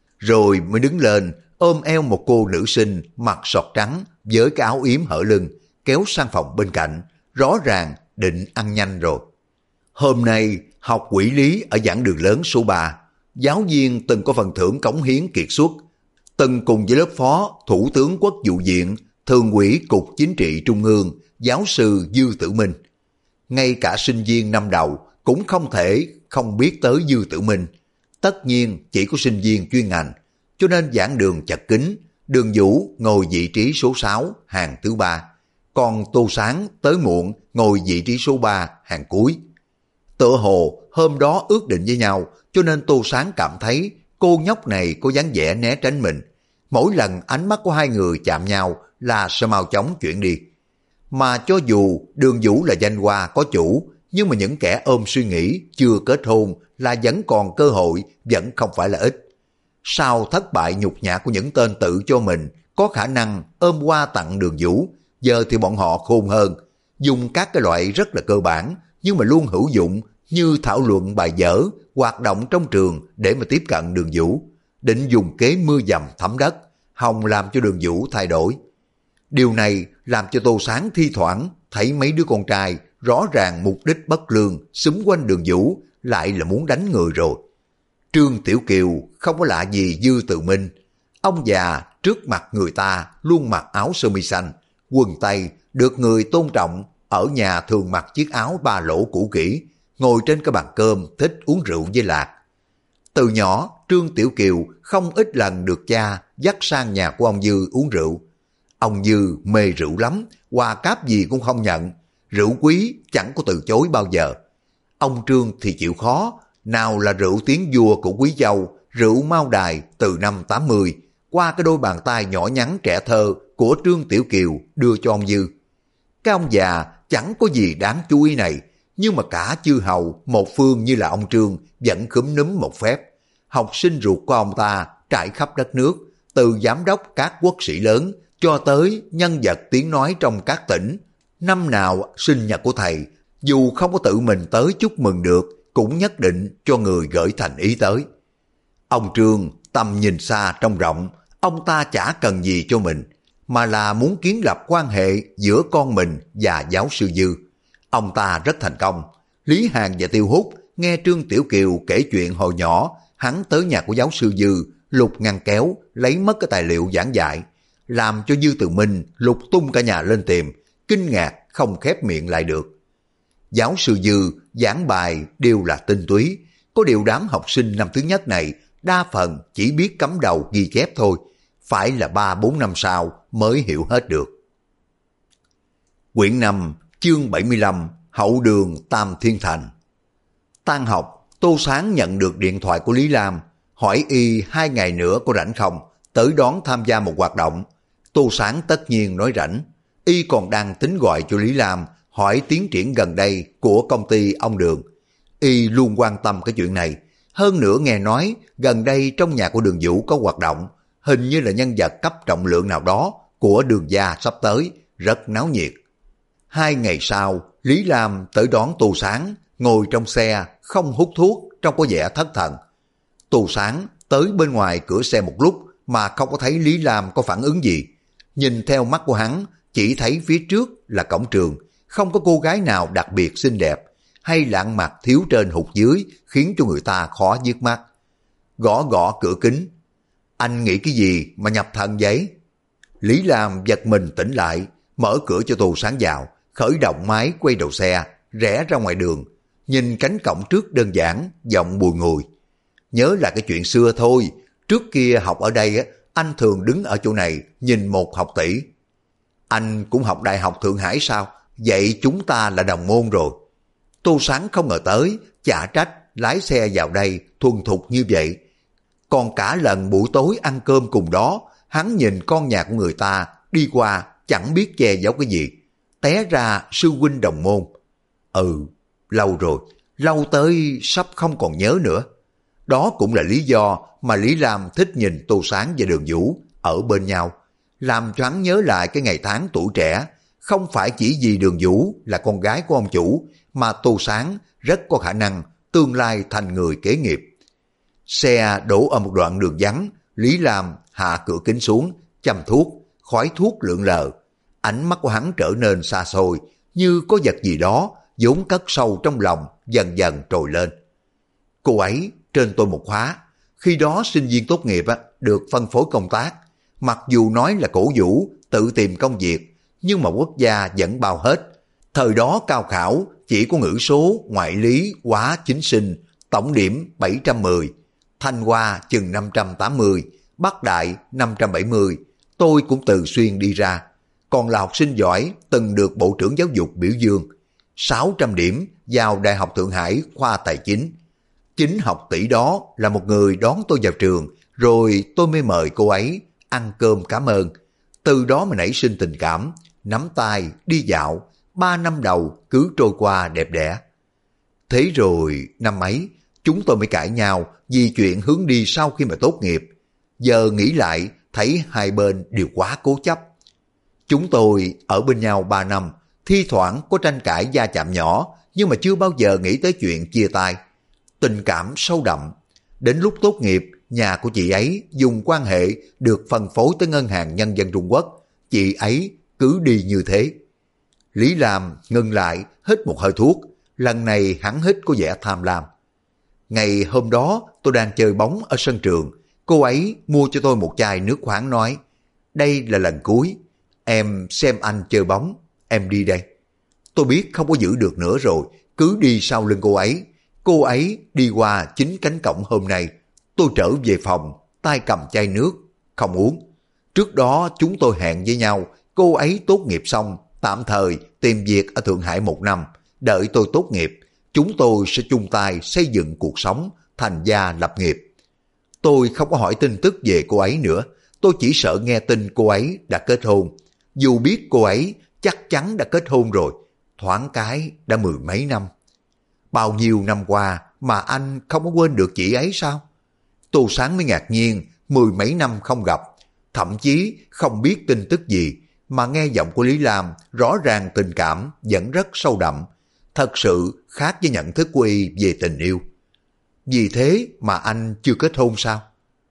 Rồi mới đứng lên, ôm eo một cô nữ sinh mặc sọt trắng với cái áo yếm hở lưng, kéo sang phòng bên cạnh, rõ ràng định ăn nhanh rồi. Hôm nay học quỹ lý ở giảng đường lớn số 3, giáo viên từng có phần thưởng cống hiến kiệt xuất, từng cùng với lớp phó Thủ tướng Quốc vụ viện, Thường ủy Cục Chính trị Trung ương, giáo sư Dư Tử Minh. Ngay cả sinh viên năm đầu cũng không thể không biết tới Dư Tử Minh. Tất nhiên chỉ có sinh viên chuyên ngành, cho nên giảng đường chật kín. Đường Vũ ngồi vị trí số 6, hàng thứ 3. Còn Tô Sáng tới muộn ngồi vị trí số 3, hàng cuối. Tựa hồ hôm đó ước định với nhau, cho nên Tô Sáng cảm thấy cô nhóc này có dáng vẻ né tránh mình. Mỗi lần ánh mắt của hai người chạm nhau là sẽ mau chóng chuyển đi. Mà cho dù Đường Vũ là danh hoa có chủ, nhưng mà những kẻ ôm suy nghĩ chưa kết hôn là vẫn còn cơ hội, vẫn không phải là ít. Sau thất bại nhục nhã của những tên tự cho mình có khả năng ôm qua tặng Đường Vũ, giờ thì bọn họ khôn hơn, dùng các cái loại rất là cơ bản nhưng mà luôn hữu dụng như thảo luận bài vở, hoạt động trong trường để mà tiếp cận Đường Vũ, định dùng kế mưa dầm thấm đất, hòng làm cho Đường Vũ thay đổi. Điều này làm cho Tô Sáng thi thoảng thấy mấy đứa con trai rõ ràng mục đích bất lương xúm quanh Đường Vũ lại là muốn đánh người rồi. Trương Tiểu Kiều không có lạ gì Dư Tự Minh. Ông già trước mặt người ta luôn mặc áo sơ mi xanh, quần tây, được người tôn trọng, ở nhà thường mặc chiếc áo ba lỗ cũ kỹ, ngồi trên cái bàn cơm thích uống rượu với lạc. Từ nhỏ, Trương Tiểu Kiều không ít lần được cha dắt sang nhà của ông Dư uống rượu. Ông Dư mê rượu lắm, quà cáp gì cũng không nhận, rượu quý chẳng có từ chối bao giờ. Ông Trương thì chịu khó, nào là rượu tiếng vua của Quý Châu, rượu Mao Đài từ năm 80, qua cái đôi bàn tay nhỏ nhắn trẻ thơ của Trương Tiểu Kiều đưa cho ông Dư. Cái ông già chẳng có gì đáng chú ý này, nhưng mà cả chư hầu một phương như là ông Trương vẫn khúm núm một phép. Học sinh ruột của ông ta trải khắp đất nước, từ giám đốc các quốc sĩ lớn cho tới nhân vật tiếng nói trong các tỉnh. Năm nào sinh nhật của thầy, dù không có tự mình tới chúc mừng được, cũng nhất định cho người gửi thành ý tới. Ông Trương tầm nhìn xa trông rộng, ông ta chả cần gì cho mình, mà là muốn kiến lập quan hệ giữa con mình và giáo sư Dư. Ông ta rất thành công. Lý Hàn và Tiêu Hút nghe Trương Tiểu Kiều kể chuyện hồi nhỏ, hắn tới nhà của giáo sư Dư, lục ngăn kéo, lấy mất cái tài liệu giảng dạy, làm cho Dư Tự Minh lục tung cả nhà lên tìm, kinh ngạc không khép miệng lại được. Giáo sư Dư giảng bài đều là tinh túy, có điều đám học sinh năm thứ nhất này đa phần chỉ biết cắm đầu ghi chép thôi, phải là 3-4 năm sau mới hiểu hết được. Quyển 5, chương 75, Hậu đường Tam Thiên Thành. Tan học, Tô Sáng nhận được điện thoại của Lý Lam, hỏi y 2 ngày nữa có rảnh không, tới đón tham gia một hoạt động. Tô Sáng tất nhiên nói rảnh. Y còn đang tính gọi cho Lý Lam, hỏi tiến triển gần đây của công ty ông Đường. Y luôn quan tâm cái chuyện này. Hơn nữa nghe nói gần đây trong nhà của Đường Vũ có hoạt động, hình như là nhân vật cấp trọng lượng nào đó của Đường gia sắp tới, rất náo nhiệt. 2 ngày sau, Lý Lam tới đón Tô Sáng, ngồi trong xe, không hút thuốc, trông có vẻ thất thần. Tô Sáng tới bên ngoài cửa xe một lúc mà không có thấy Lý Lam có phản ứng gì. Nhìn theo mắt của hắn, chỉ thấy phía trước là cổng trường, không có cô gái nào đặc biệt xinh đẹp, hay là ăn mặc thiếu trên hụt dưới, khiến cho người ta khó dứt mắt. Gõ gõ cửa kính. Anh nghĩ cái gì mà nhập thần vậy? Lý Lam giật mình tỉnh lại, mở cửa cho Tô Sáng vào, khởi động máy quay đầu xe, rẽ ra ngoài đường, nhìn cánh cổng trước đơn giản, giọng bùi ngùi. Nhớ là cái chuyện xưa thôi, trước kia học ở đây anh thường đứng ở chỗ này nhìn một học tỷ. Anh cũng học Đại học Thượng Hải sao? Vậy chúng ta là đồng môn rồi. Tô Sáng không ngờ tới, chả trách lái xe vào đây thuần thục như vậy. Còn cả lần buổi tối ăn cơm cùng đó, hắn nhìn con nhà của người ta đi qua chẳng biết che giấu cái gì. Té ra sư huynh đồng môn. Lâu rồi, lâu tới sắp không còn nhớ nữa. Đó cũng là lý do mà Lý Lam thích nhìn Tô Sáng và Đường Vũ ở bên nhau, làm cho hắn nhớ lại cái ngày tháng tuổi trẻ. Không phải chỉ vì Đường Vũ là con gái của ông chủ, mà Tô Sáng rất có khả năng tương lai thành người kế nghiệp. Xe đổ ở một đoạn đường vắng, Lý Lam hạ cửa kính xuống, châm thuốc, khói thuốc lượn lờ. Ánh mắt của hắn trở nên xa xôi, như có vật gì đó vốn cất sâu trong lòng dần dần trồi lên. Cô ấy trên tôi một khóa, khi đó sinh viên tốt nghiệp được phân phối công tác. Mặc dù nói là cổ vũ tự tìm công việc, nhưng mà quốc gia vẫn bao hết. Thời đó cao khảo chỉ có ngữ số, ngoại lý, hóa, chính sinh, tổng điểm 710, Thanh Hoa chừng 580, Bắc Đại 570, tôi cũng từ xuyên đi ra. Còn là học sinh giỏi, từng được Bộ trưởng Giáo dục biểu dương. 600 điểm vào Đại học Thượng Hải khoa Tài chính. Chính học tỷ đó là một người đón tôi vào trường, rồi tôi mới mời cô ấy ăn cơm cảm ơn. Từ đó mà nảy sinh tình cảm, nắm tay, đi dạo, 3 năm đầu cứ trôi qua đẹp đẽ. Thế rồi năm ấy, chúng tôi mới cãi nhau vì chuyện hướng đi sau khi mà tốt nghiệp. Giờ nghĩ lại, thấy hai bên đều quá cố chấp. Chúng tôi ở bên nhau 3 năm, thi thoảng có tranh cãi va chạm nhỏ, nhưng mà chưa bao giờ nghĩ tới chuyện chia tay. Tình cảm sâu đậm. Đến lúc tốt nghiệp, nhà của chị ấy dùng quan hệ được phân phối tới Ngân hàng Nhân dân Trung Quốc. Chị ấy cứ đi như thế. Lý Lam ngừng lại, hít một hơi thuốc. Lần này hắn hít có vẻ tham lam. Ngày hôm đó tôi đang chơi bóng ở sân trường. Cô ấy mua cho tôi một chai nước khoáng nói, đây là lần cuối. Em xem anh chơi bóng, em đi đây. Tôi biết không có giữ được nữa rồi, cứ đi sau lưng cô ấy. Cô ấy đi qua chính cánh cổng hôm nay. Tôi trở về phòng, tay cầm chai nước, không uống. Trước đó chúng tôi hẹn với nhau, cô ấy tốt nghiệp xong, tạm thời tìm việc ở Thượng Hải 1 năm. Đợi tôi tốt nghiệp, chúng tôi sẽ chung tay xây dựng cuộc sống, thành gia lập nghiệp. Tôi không có hỏi tin tức về cô ấy nữa, tôi chỉ sợ nghe tin cô ấy đã kết hôn. Dù biết cô ấy chắc chắn đã kết hôn rồi, thoáng cái đã 10 mấy năm. Bao nhiêu năm qua mà anh không có quên được chị ấy sao? Tô Sáng mới ngạc nhiên, 10 mấy năm không gặp, thậm chí không biết tin tức gì, mà nghe giọng của Lý Lam rõ ràng tình cảm vẫn rất sâu đậm, thật sự khác với nhận thức của y về tình yêu. Vì thế mà anh chưa kết hôn sao?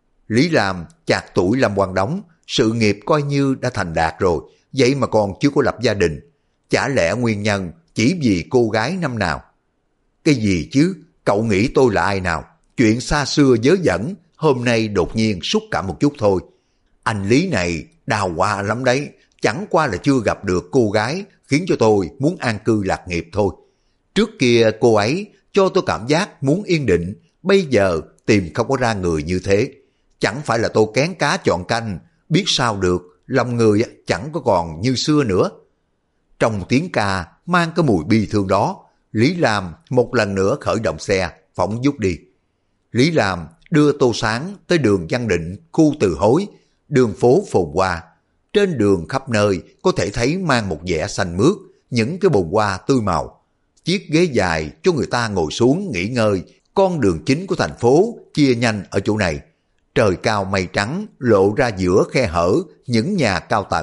Lý Lam chạc tuổi Lâm Quang Đống, sự nghiệp coi như đã thành đạt rồi, vậy mà còn chưa có lập gia đình. Chả lẽ nguyên nhân chỉ vì cô gái năm nào? Cái gì chứ, cậu nghĩ tôi là ai nào? Chuyện xa xưa dớ dẫn, hôm nay đột nhiên xúc cảm một chút thôi. Anh Lý này đào hoa lắm đấy, chẳng qua là chưa gặp được cô gái khiến cho tôi muốn an cư lạc nghiệp thôi. Trước kia cô ấy cho tôi cảm giác muốn yên định, bây giờ tìm không có ra người như thế. Chẳng phải là tôi kén cá chọn canh, biết sao được, lòng người chẳng có còn như xưa nữa. Trong tiếng ca mang cái mùi bi thương đó, Lý Lam một lần nữa khởi động xe, phóng vút đi. Lý Lam đưa Tô Sáng tới đường Văn Định, khu Từ Hối, đường phố phồn hoa. Trên đường khắp nơi có thể thấy mang một vẻ xanh mướt, những cái bồn hoa tươi màu. Chiếc ghế dài cho người ta ngồi xuống nghỉ ngơi, con đường chính của thành phố chia nhanh ở chỗ này. Trời cao mây trắng lộ ra giữa khe hở những nhà cao tầng,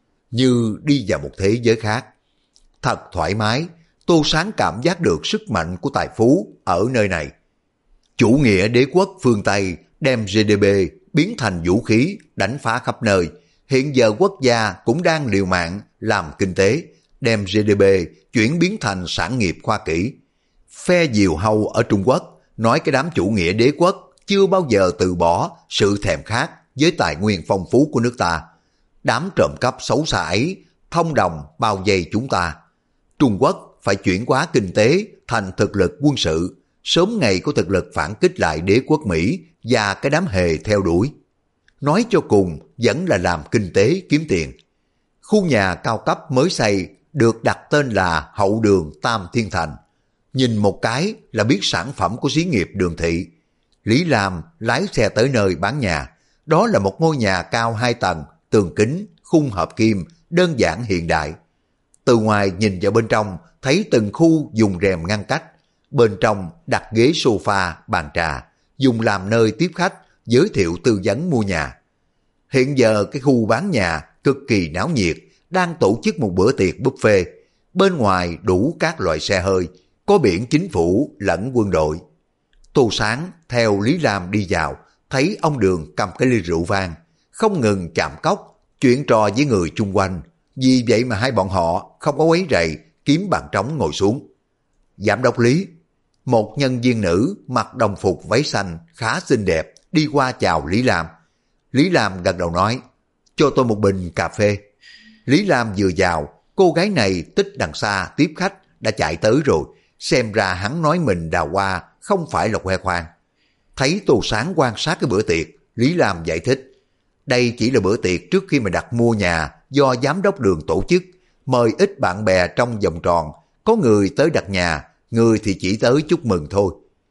như đi vào một thế giới khác. Thật thoải mái, Tô Sáng cảm giác được sức mạnh của tài phú ở nơi này. Chủ nghĩa đế quốc phương Tây đem GDP biến thành vũ khí đánh phá khắp nơi. Hiện giờ quốc gia cũng đang liều mạng làm kinh tế, đem GDP chuyển biến thành sản nghiệp khoa kỹ. Phe diều hâu ở Trung Quốc nói cái đám chủ nghĩa đế quốc chưa bao giờ từ bỏ sự thèm khát với tài nguyên phong phú của nước ta. Đám trộm cắp xấu xa ấy thông đồng bao vây chúng ta. Trung Quốc phải chuyển hóa kinh tế thành thực lực quân sự, sớm ngày có thực lực phản kích lại đế quốc Mỹ và cái đám hề theo đuổi. Nói cho cùng vẫn là làm kinh tế kiếm tiền. Khu nhà cao cấp mới xây được đặt tên là Hậu Đường Tam Thiên Thành. Nhìn một cái là biết sản phẩm của xí nghiệp Đường Thị. Lý Lam lái xe tới nơi bán nhà. Đó là một ngôi nhà cao 2 tầng, tường kính, khung hợp kim, đơn giản hiện đại. Từ ngoài nhìn vào bên trong, thấy từng khu dùng rèm ngăn cách. Bên trong đặt ghế sofa, bàn trà, dùng làm nơi tiếp khách, giới thiệu tư vấn mua nhà. Hiện giờ cái khu bán nhà cực kỳ náo nhiệt, đang tổ chức một bữa tiệc buffet. Bên ngoài đủ các loại xe hơi, có biển chính phủ lẫn quân đội. Tô Sáng theo Lý Lam đi vào, thấy ông Đường cầm cái ly rượu vang, không ngừng chạm cốc, chuyện trò với người chung quanh. Vì vậy mà hai bọn họ không có quấy rầy, kiếm bàn trống ngồi xuống. Giám đốc Lý, một nhân viên nữ mặc đồng phục váy xanh khá xinh đẹp đi qua chào Lý Lam. Lý Lam gật đầu nói, cho tôi một bình cà phê. Lý Lam vừa vào, cô gái này tích đằng xa tiếp khách đã chạy tới rồi, xem ra hắn nói mình đào hoa không phải là khoe khoang. Thấy Tô Sáng quan sát cái bữa tiệc, Lý Lam giải thích, đây chỉ là bữa tiệc trước khi mà đặt mua nhà do giám đốc Đường tổ chức, mời ít bạn bè trong vòng tròn, có người tới đặt nhà, người thì chỉ tới chúc mừng thôi.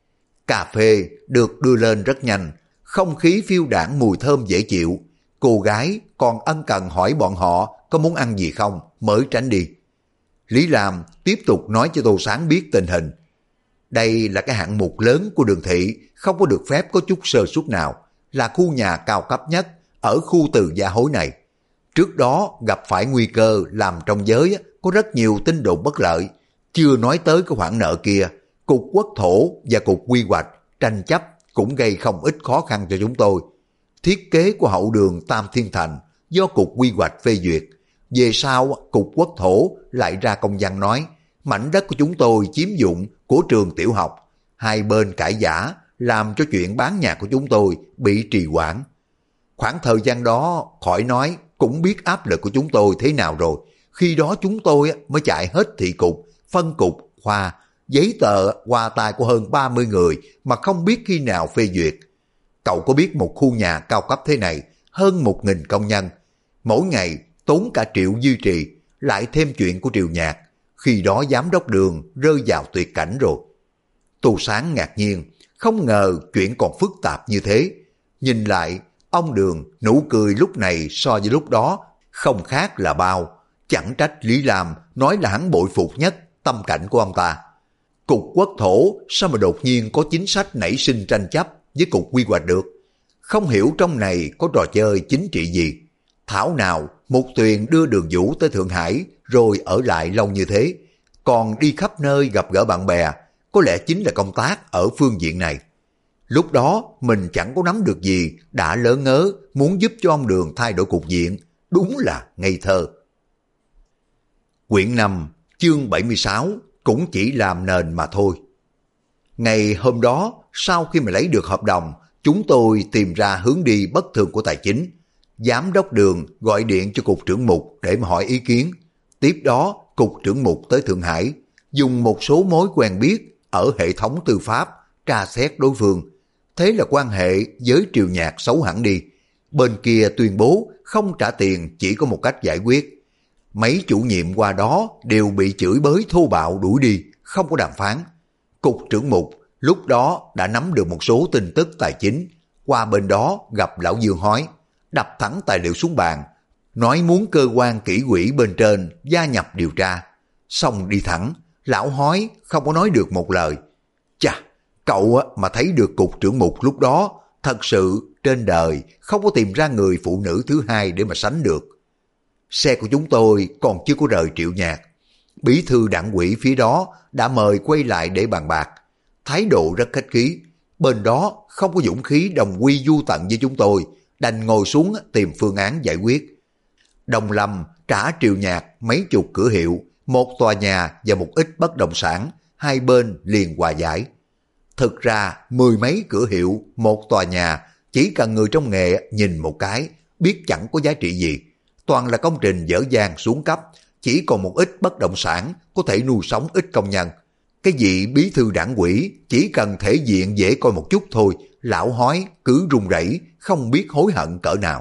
Cà phê được đưa lên rất nhanh, không khí phiêu đãng mùi thơm dễ chịu. Cô gái còn ân cần hỏi bọn họ có muốn ăn gì không mới tránh đi. Lý Lam tiếp tục nói cho Tô Sáng biết tình hình. Đây là cái hạng mục lớn của Đường thị, không có được phép có chút sơ suất nào, là khu nhà cao cấp nhất ở khu Từ Gia Hối này. Trước đó gặp phải nguy cơ làm trong giới có rất nhiều tin đồn bất lợi, chưa nói tới cái khoản nợ kia, Cục Quốc thổ và Cục Quy hoạch tranh chấp cũng gây không ít khó khăn cho chúng tôi. Thiết kế của hậu đường Tam Thiên Thành do Cục Quy hoạch phê duyệt. Về sau, Cục Quốc thổ lại ra công văn nói mảnh đất của chúng tôi chiếm dụng của trường tiểu học. Hai bên cãi vã làm cho chuyện bán nhà của chúng tôi bị trì hoãn. Khoảng thời gian đó khỏi nói cũng biết áp lực của chúng tôi thế nào rồi. Khi đó chúng tôi mới chạy hết thị cục, phân cục, khoa, giấy tờ qua tay của hơn 30 người mà không biết khi nào phê duyệt. Cậu có biết một khu nhà cao cấp thế này, hơn 1.000 công nhân, mỗi ngày tốn cả triệu duy trì, lại thêm chuyện của Triều Nhạc. Khi đó giám đốc Đường rơi vào tuyệt cảnh rồi. Tô Sáng ngạc nhiên, không ngờ chuyện còn phức tạp như thế. Nhìn lại, ông Đường nụ cười lúc này so với lúc đó không khác là bao. Chẳng trách Lý Lam nói là hắn bội phục nhất tâm cảnh của ông ta. Cục Quốc thổ sao mà đột nhiên có chính sách nảy sinh tranh chấp với Cục Quy hoạch được? Không hiểu trong này có trò chơi chính trị gì. Thảo nào Mục Tuyền đưa Đường Vũ tới Thượng Hải rồi ở lại lâu như thế, còn đi khắp nơi gặp gỡ bạn bè, có lẽ chính là công tác ở phương diện này. Lúc đó mình chẳng có nắm được gì, đã lỡ ngớ muốn giúp cho ông Đường thay đổi cục diện, đúng là ngây thơ. Quyển 5, chương 76, cũng chỉ làm nền mà thôi. Ngày hôm đó, sau khi mà lấy được hợp đồng, chúng tôi tìm ra hướng đi bất thường của tài chính. Giám đốc Đường gọi điện cho Cục trưởng Mục để mà hỏi ý kiến. Tiếp đó, Cục trưởng Mục tới Thượng Hải, dùng một số mối quen biết ở hệ thống tư pháp, tra xét đối phương. Thế là quan hệ với Triều Nhạc xấu hẳn đi. Bên kia tuyên bố không trả tiền chỉ có một cách giải quyết. Mấy chủ nhiệm qua đó đều bị chửi bới thô bạo đuổi đi, không có đàm phán. Cục trưởng Mục lúc đó đã nắm được một số tin tức tài chính. Qua bên đó gặp lão Dương Hói, đập thẳng tài liệu xuống bàn, nói muốn cơ quan kỹ quỹ bên trên gia nhập điều tra. Xong đi thẳng, lão Hói không có nói được một lời. Chà, cậu mà thấy được Cục trưởng Mục lúc đó, thật sự trên đời không có tìm ra người phụ nữ thứ hai để mà sánh được. Xe của chúng tôi còn chưa có rời Triệu Nhạc. Bí thư đảng ủy phía đó đã mời quay lại để bàn bạc. Thái độ rất khách khí. Bên đó không có dũng khí đồng quy du tận với chúng tôi, đành ngồi xuống tìm phương án giải quyết. Đồng Lâm trả Triều Nhạc mấy chục cửa hiệu, một tòa nhà và một ít bất động sản, hai bên liền hòa giải. Thực ra mười mấy cửa hiệu, một tòa nhà, chỉ cần người trong nghề nhìn một cái, biết chẳng có giá trị gì. Toàn là công trình dở dang xuống cấp, chỉ còn một ít bất động sản có thể nuôi sống ít công nhân. Cái vị bí thư đảng ủy chỉ cần thể diện dễ coi một chút thôi, lão Hói cứ run rẩy, không biết hối hận cỡ nào.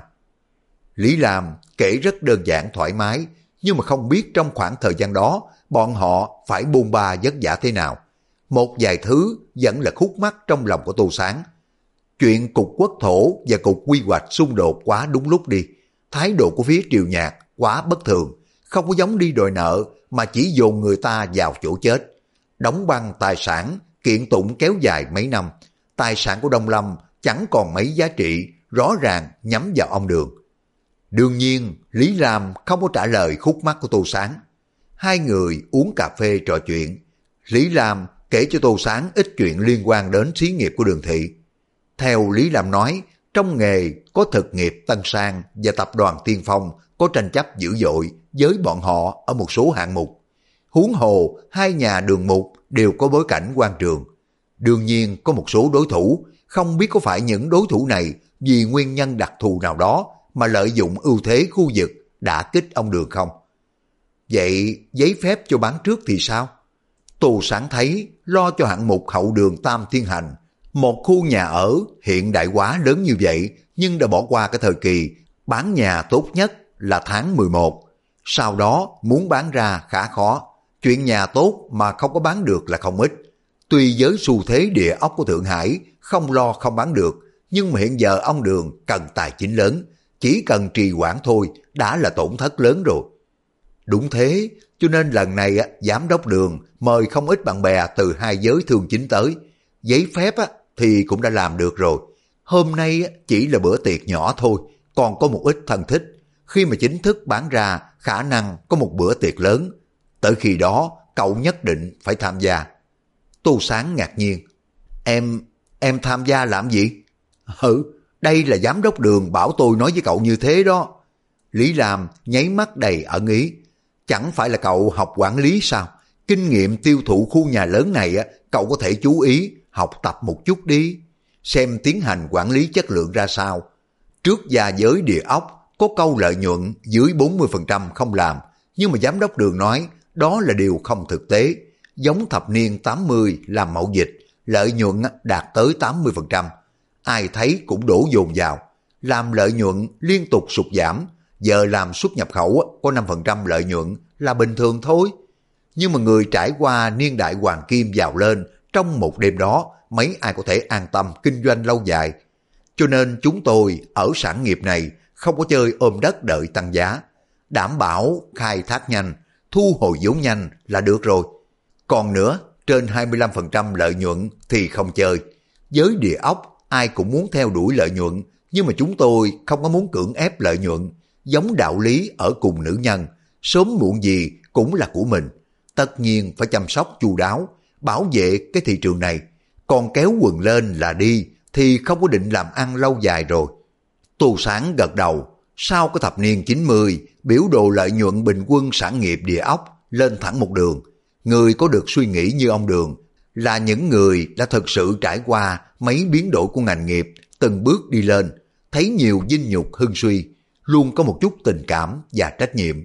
Lý Lam kể rất đơn giản thoải mái, nhưng mà không biết trong khoảng thời gian đó bọn họ phải bôn ba vất vả thế nào. Một vài thứ vẫn là khúc mắc trong lòng của Tô Sáng. Chuyện Cục Quốc thổ và Cục Quy hoạch xung đột quá đúng lúc đi. Thái độ của phía Triều Nhạc quá bất thường, không có giống đi đòi nợ mà chỉ dồn người ta vào chỗ chết. Đóng băng tài sản, kiện tụng kéo dài mấy năm. Tài sản của Đông Lâm chẳng còn mấy giá trị, rõ ràng nhắm vào ông Đường. Đương nhiên, Lý Lam không có trả lời khúc mắc của Tô Sáng. Hai người uống cà phê trò chuyện. Lý Lam kể cho Tô Sáng ít chuyện liên quan đến xí nghiệp của Đường thị. Theo Lý Lam nói, trong nghề có thực nghiệp Tân Sang và tập đoàn Tiên Phong có tranh chấp dữ dội với bọn họ ở một số hạng mục. Huống hồ, hai nhà Đường Mục đều có bối cảnh quan trường. Đương nhiên có một số đối thủ, không biết có phải những đối thủ này vì nguyên nhân đặc thù nào đó mà lợi dụng ưu thế khu vực đã kích ông Đường không? Vậy giấy phép cho bán trước thì sao? Tô Sáng thấy lo cho hạng mục hậu đường Tam Thiên Hành, một khu nhà ở hiện đại hóa lớn như vậy nhưng đã bỏ qua cái thời kỳ bán nhà tốt nhất là tháng 11. Sau đó muốn bán ra khá khó. Chuyện nhà tốt mà không có bán được là không ít. Tuy với xu thế địa ốc của Thượng Hải không lo không bán được, nhưng mà hiện giờ ông Đường cần tài chính lớn. Chỉ cần trì hoãn thôi đã là tổn thất lớn rồi. Đúng thế, cho nên lần này giám đốc Đường mời không ít bạn bè từ hai giới thương chính tới. Giấy phép thì cũng đã làm được rồi. Hôm nay chỉ là bữa tiệc nhỏ thôi, còn có một ít thân thích. Khi mà chính thức bán ra, khả năng có một bữa tiệc lớn. Tới khi đó, cậu nhất định phải tham gia. Tô Sáng ngạc nhiên. Em tham gia làm gì? Đây là giám đốc Đường bảo tôi nói với cậu như thế đó. Lý Lam nháy mắt đầy ẩn ý. Chẳng phải là cậu học quản lý sao? Kinh nghiệm tiêu thụ khu nhà lớn này cậu có thể chú ý, học tập một chút đi. Xem tiến hành quản lý chất lượng ra sao. Trước gia giới địa ốc có câu lợi nhuận dưới 40% không làm. Nhưng mà giám đốc Đường nói đó là điều không thực tế. Giống thập niên 80 làm mậu dịch, lợi nhuận đạt tới 80%. Ai thấy cũng đổ dồn vào. Làm lợi nhuận liên tục sụt giảm. Giờ làm xuất nhập khẩu có 5% lợi nhuận là bình thường thôi. Nhưng mà người trải qua niên đại hoàng kim giàu lên trong một đêm đó, mấy ai có thể an tâm kinh doanh lâu dài. Cho nên chúng tôi ở sản nghiệp này không có chơi ôm đất đợi tăng giá. Đảm bảo khai thác nhanh, thu hồi vốn nhanh là được rồi. Còn nữa, trên 25% lợi nhuận thì không chơi. Giới địa ốc ai cũng muốn theo đuổi lợi nhuận, nhưng mà chúng tôi không có muốn cưỡng ép lợi nhuận. Giống đạo lý ở cùng nữ nhân, sớm muộn gì cũng là của mình. Tất nhiên phải chăm sóc chu đáo, bảo vệ cái thị trường này. Còn kéo quần lên là đi thì không có định làm ăn lâu dài rồi. Tô Sáng gật đầu. Sau cái thập niên 90, biểu đồ lợi nhuận bình quân sản nghiệp địa ốc lên thẳng một đường. Người có được suy nghĩ như ông Đường là những người đã thực sự trải qua mấy biến đổi của ngành nghiệp, từng bước đi lên, thấy nhiều vinh nhục hưng suy, luôn có một chút tình cảm và trách nhiệm.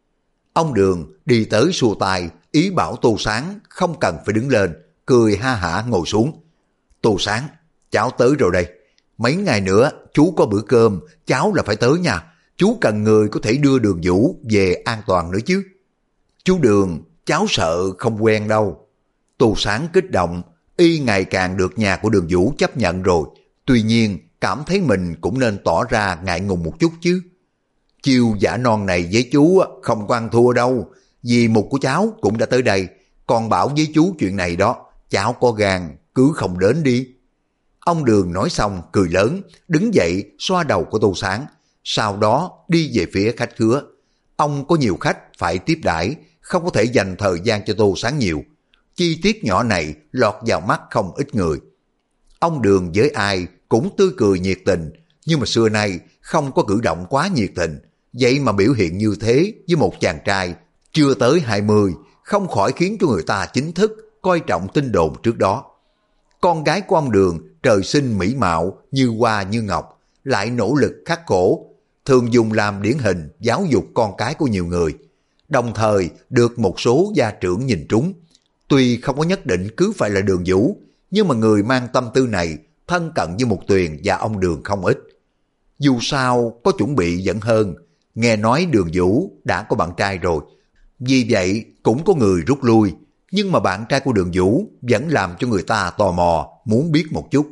Ông Đường đi tới xua tay, ý bảo Tô Sáng không cần phải đứng lên, cười ha hả ngồi xuống. Tô Sáng, cháu tới rồi đây. Mấy ngày nữa chú có bữa cơm, cháu là phải tới nha. Chú cần người có thể đưa Đường Vũ về an toàn nữa chứ. Chú Đường, cháu sợ không quen đâu. Tô Sáng kích động, y ngày càng được nhà của Đường Vũ chấp nhận rồi. Tuy nhiên, cảm thấy mình cũng nên tỏ ra ngại ngùng một chút chứ. Chiêu giả non này với chú không có ăn thua đâu. Dì Mục của cháu cũng đã tới đây. Còn bảo với chú chuyện này đó, cháu có gan, cứ không đến đi. Ông Đường nói xong cười lớn, đứng dậy xoa đầu của Tô Sáng. Sau đó đi về phía khách khứa. Ông có nhiều khách phải tiếp đãi, không có thể dành thời gian cho Tô Sáng nhiều. Chi tiết nhỏ này lọt vào mắt không ít người. Ông Đường với ai cũng tươi cười nhiệt tình, nhưng mà xưa nay không có cử động quá nhiệt tình. Vậy mà biểu hiện như thế với một chàng trai chưa tới 20, không khỏi khiến cho người ta chính thức coi trọng tin đồn trước đó. Con gái của ông Đường trời sinh mỹ mạo như hoa như ngọc, lại nỗ lực khắc khổ, thường dùng làm điển hình giáo dục con cái của nhiều người, đồng thời được một số gia trưởng nhìn trúng. Tuy không có nhất định cứ phải là Đường Vũ, nhưng mà người mang tâm tư này thân cận với Mục Tuyền và ông Đường không ít. Dù sao có chuẩn bị vẫn hơn, nghe nói Đường Vũ đã có bạn trai rồi, vì vậy cũng có người rút lui, nhưng mà bạn trai của Đường Vũ vẫn làm cho người ta tò mò, muốn biết một chút.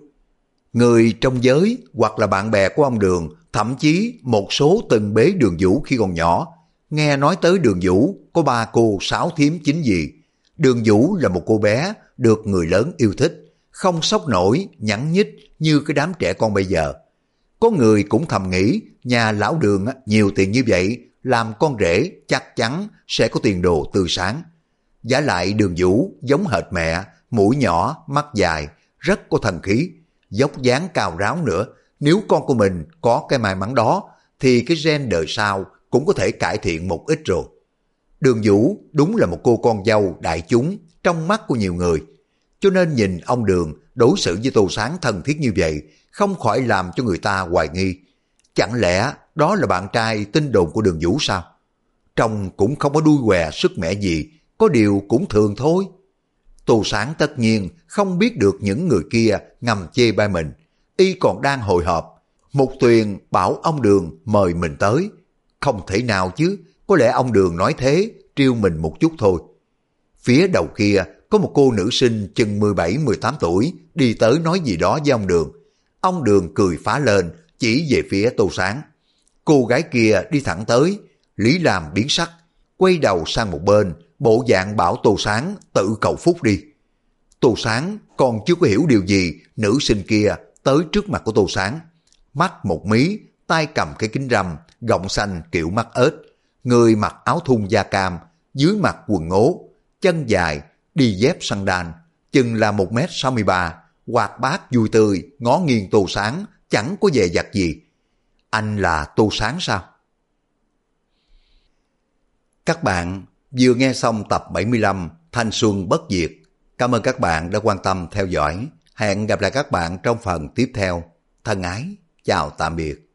Người trong giới hoặc là bạn bè của ông Đường, thậm chí một số từng bế Đường Vũ khi còn nhỏ, nghe nói tới Đường Vũ có 3 cô 6 thím 9 dì. Đường Vũ là một cô bé được người lớn yêu thích, không sốc nổi, nhẵn nhít như cái đám trẻ con bây giờ. Có người cũng thầm nghĩ nhà lão Đường nhiều tiền như vậy, làm con rể chắc chắn sẽ có tiền đồ tươi sáng. Vả lại Đường Vũ giống hệt mẹ, mũi nhỏ, mắt dài, rất có thần khí, dốc dáng cao ráo nữa. Nếu con của mình có cái may mắn đó, thì cái gen đời sau cũng có thể cải thiện một ít rồi. Đường Vũ đúng là một cô con dâu đại chúng trong mắt của nhiều người. Cho nên nhìn ông Đường đối xử với Tô Sáng thân thiết như vậy, không khỏi làm cho người ta hoài nghi. Chẳng lẽ đó là bạn trai tin đồn của Đường Vũ sao? Trông cũng không có đuôi què sức mẻ gì, có điều cũng thường thôi. Tô Sáng tất nhiên không biết được những người kia ngầm chê bai mình. Y còn đang hồi hộp. Mục Tuyền bảo ông Đường mời mình tới. Không thể nào chứ, có lẽ ông Đường nói thế, trêu mình một chút thôi. Phía đầu kia có một cô nữ sinh chừng 17-18 tuổi đi tới nói gì đó với ông Đường. Ông Đường cười phá lên, chỉ về phía Tô Sáng. Cô gái kia đi thẳng tới, Lý Lam biến sắc. quay đầu sang một bên, bộ dạng bảo Tô Sáng tự cầu phúc đi. Tô Sáng còn chưa có hiểu điều gì, nữ sinh kia tới trước mặt của Tô Sáng, mắt một mí, tay cầm cái kính râm, gọng xanh kiểu mắt ếch, người mặc áo thun da cam, dưới mặt quần ngố, chân dài, đi dép sandal, chừng là 1m63, hoạt bát vui tươi, ngó nghiêng Tô Sáng, chẳng có dè dặt gì. Anh là Tô Sáng sao? Các bạn vừa nghe xong tập 75 Thanh Xuân Bất Diệt. Cảm ơn các bạn đã quan tâm theo dõi. Hẹn gặp lại các bạn trong phần tiếp theo. Thân ái, chào tạm biệt.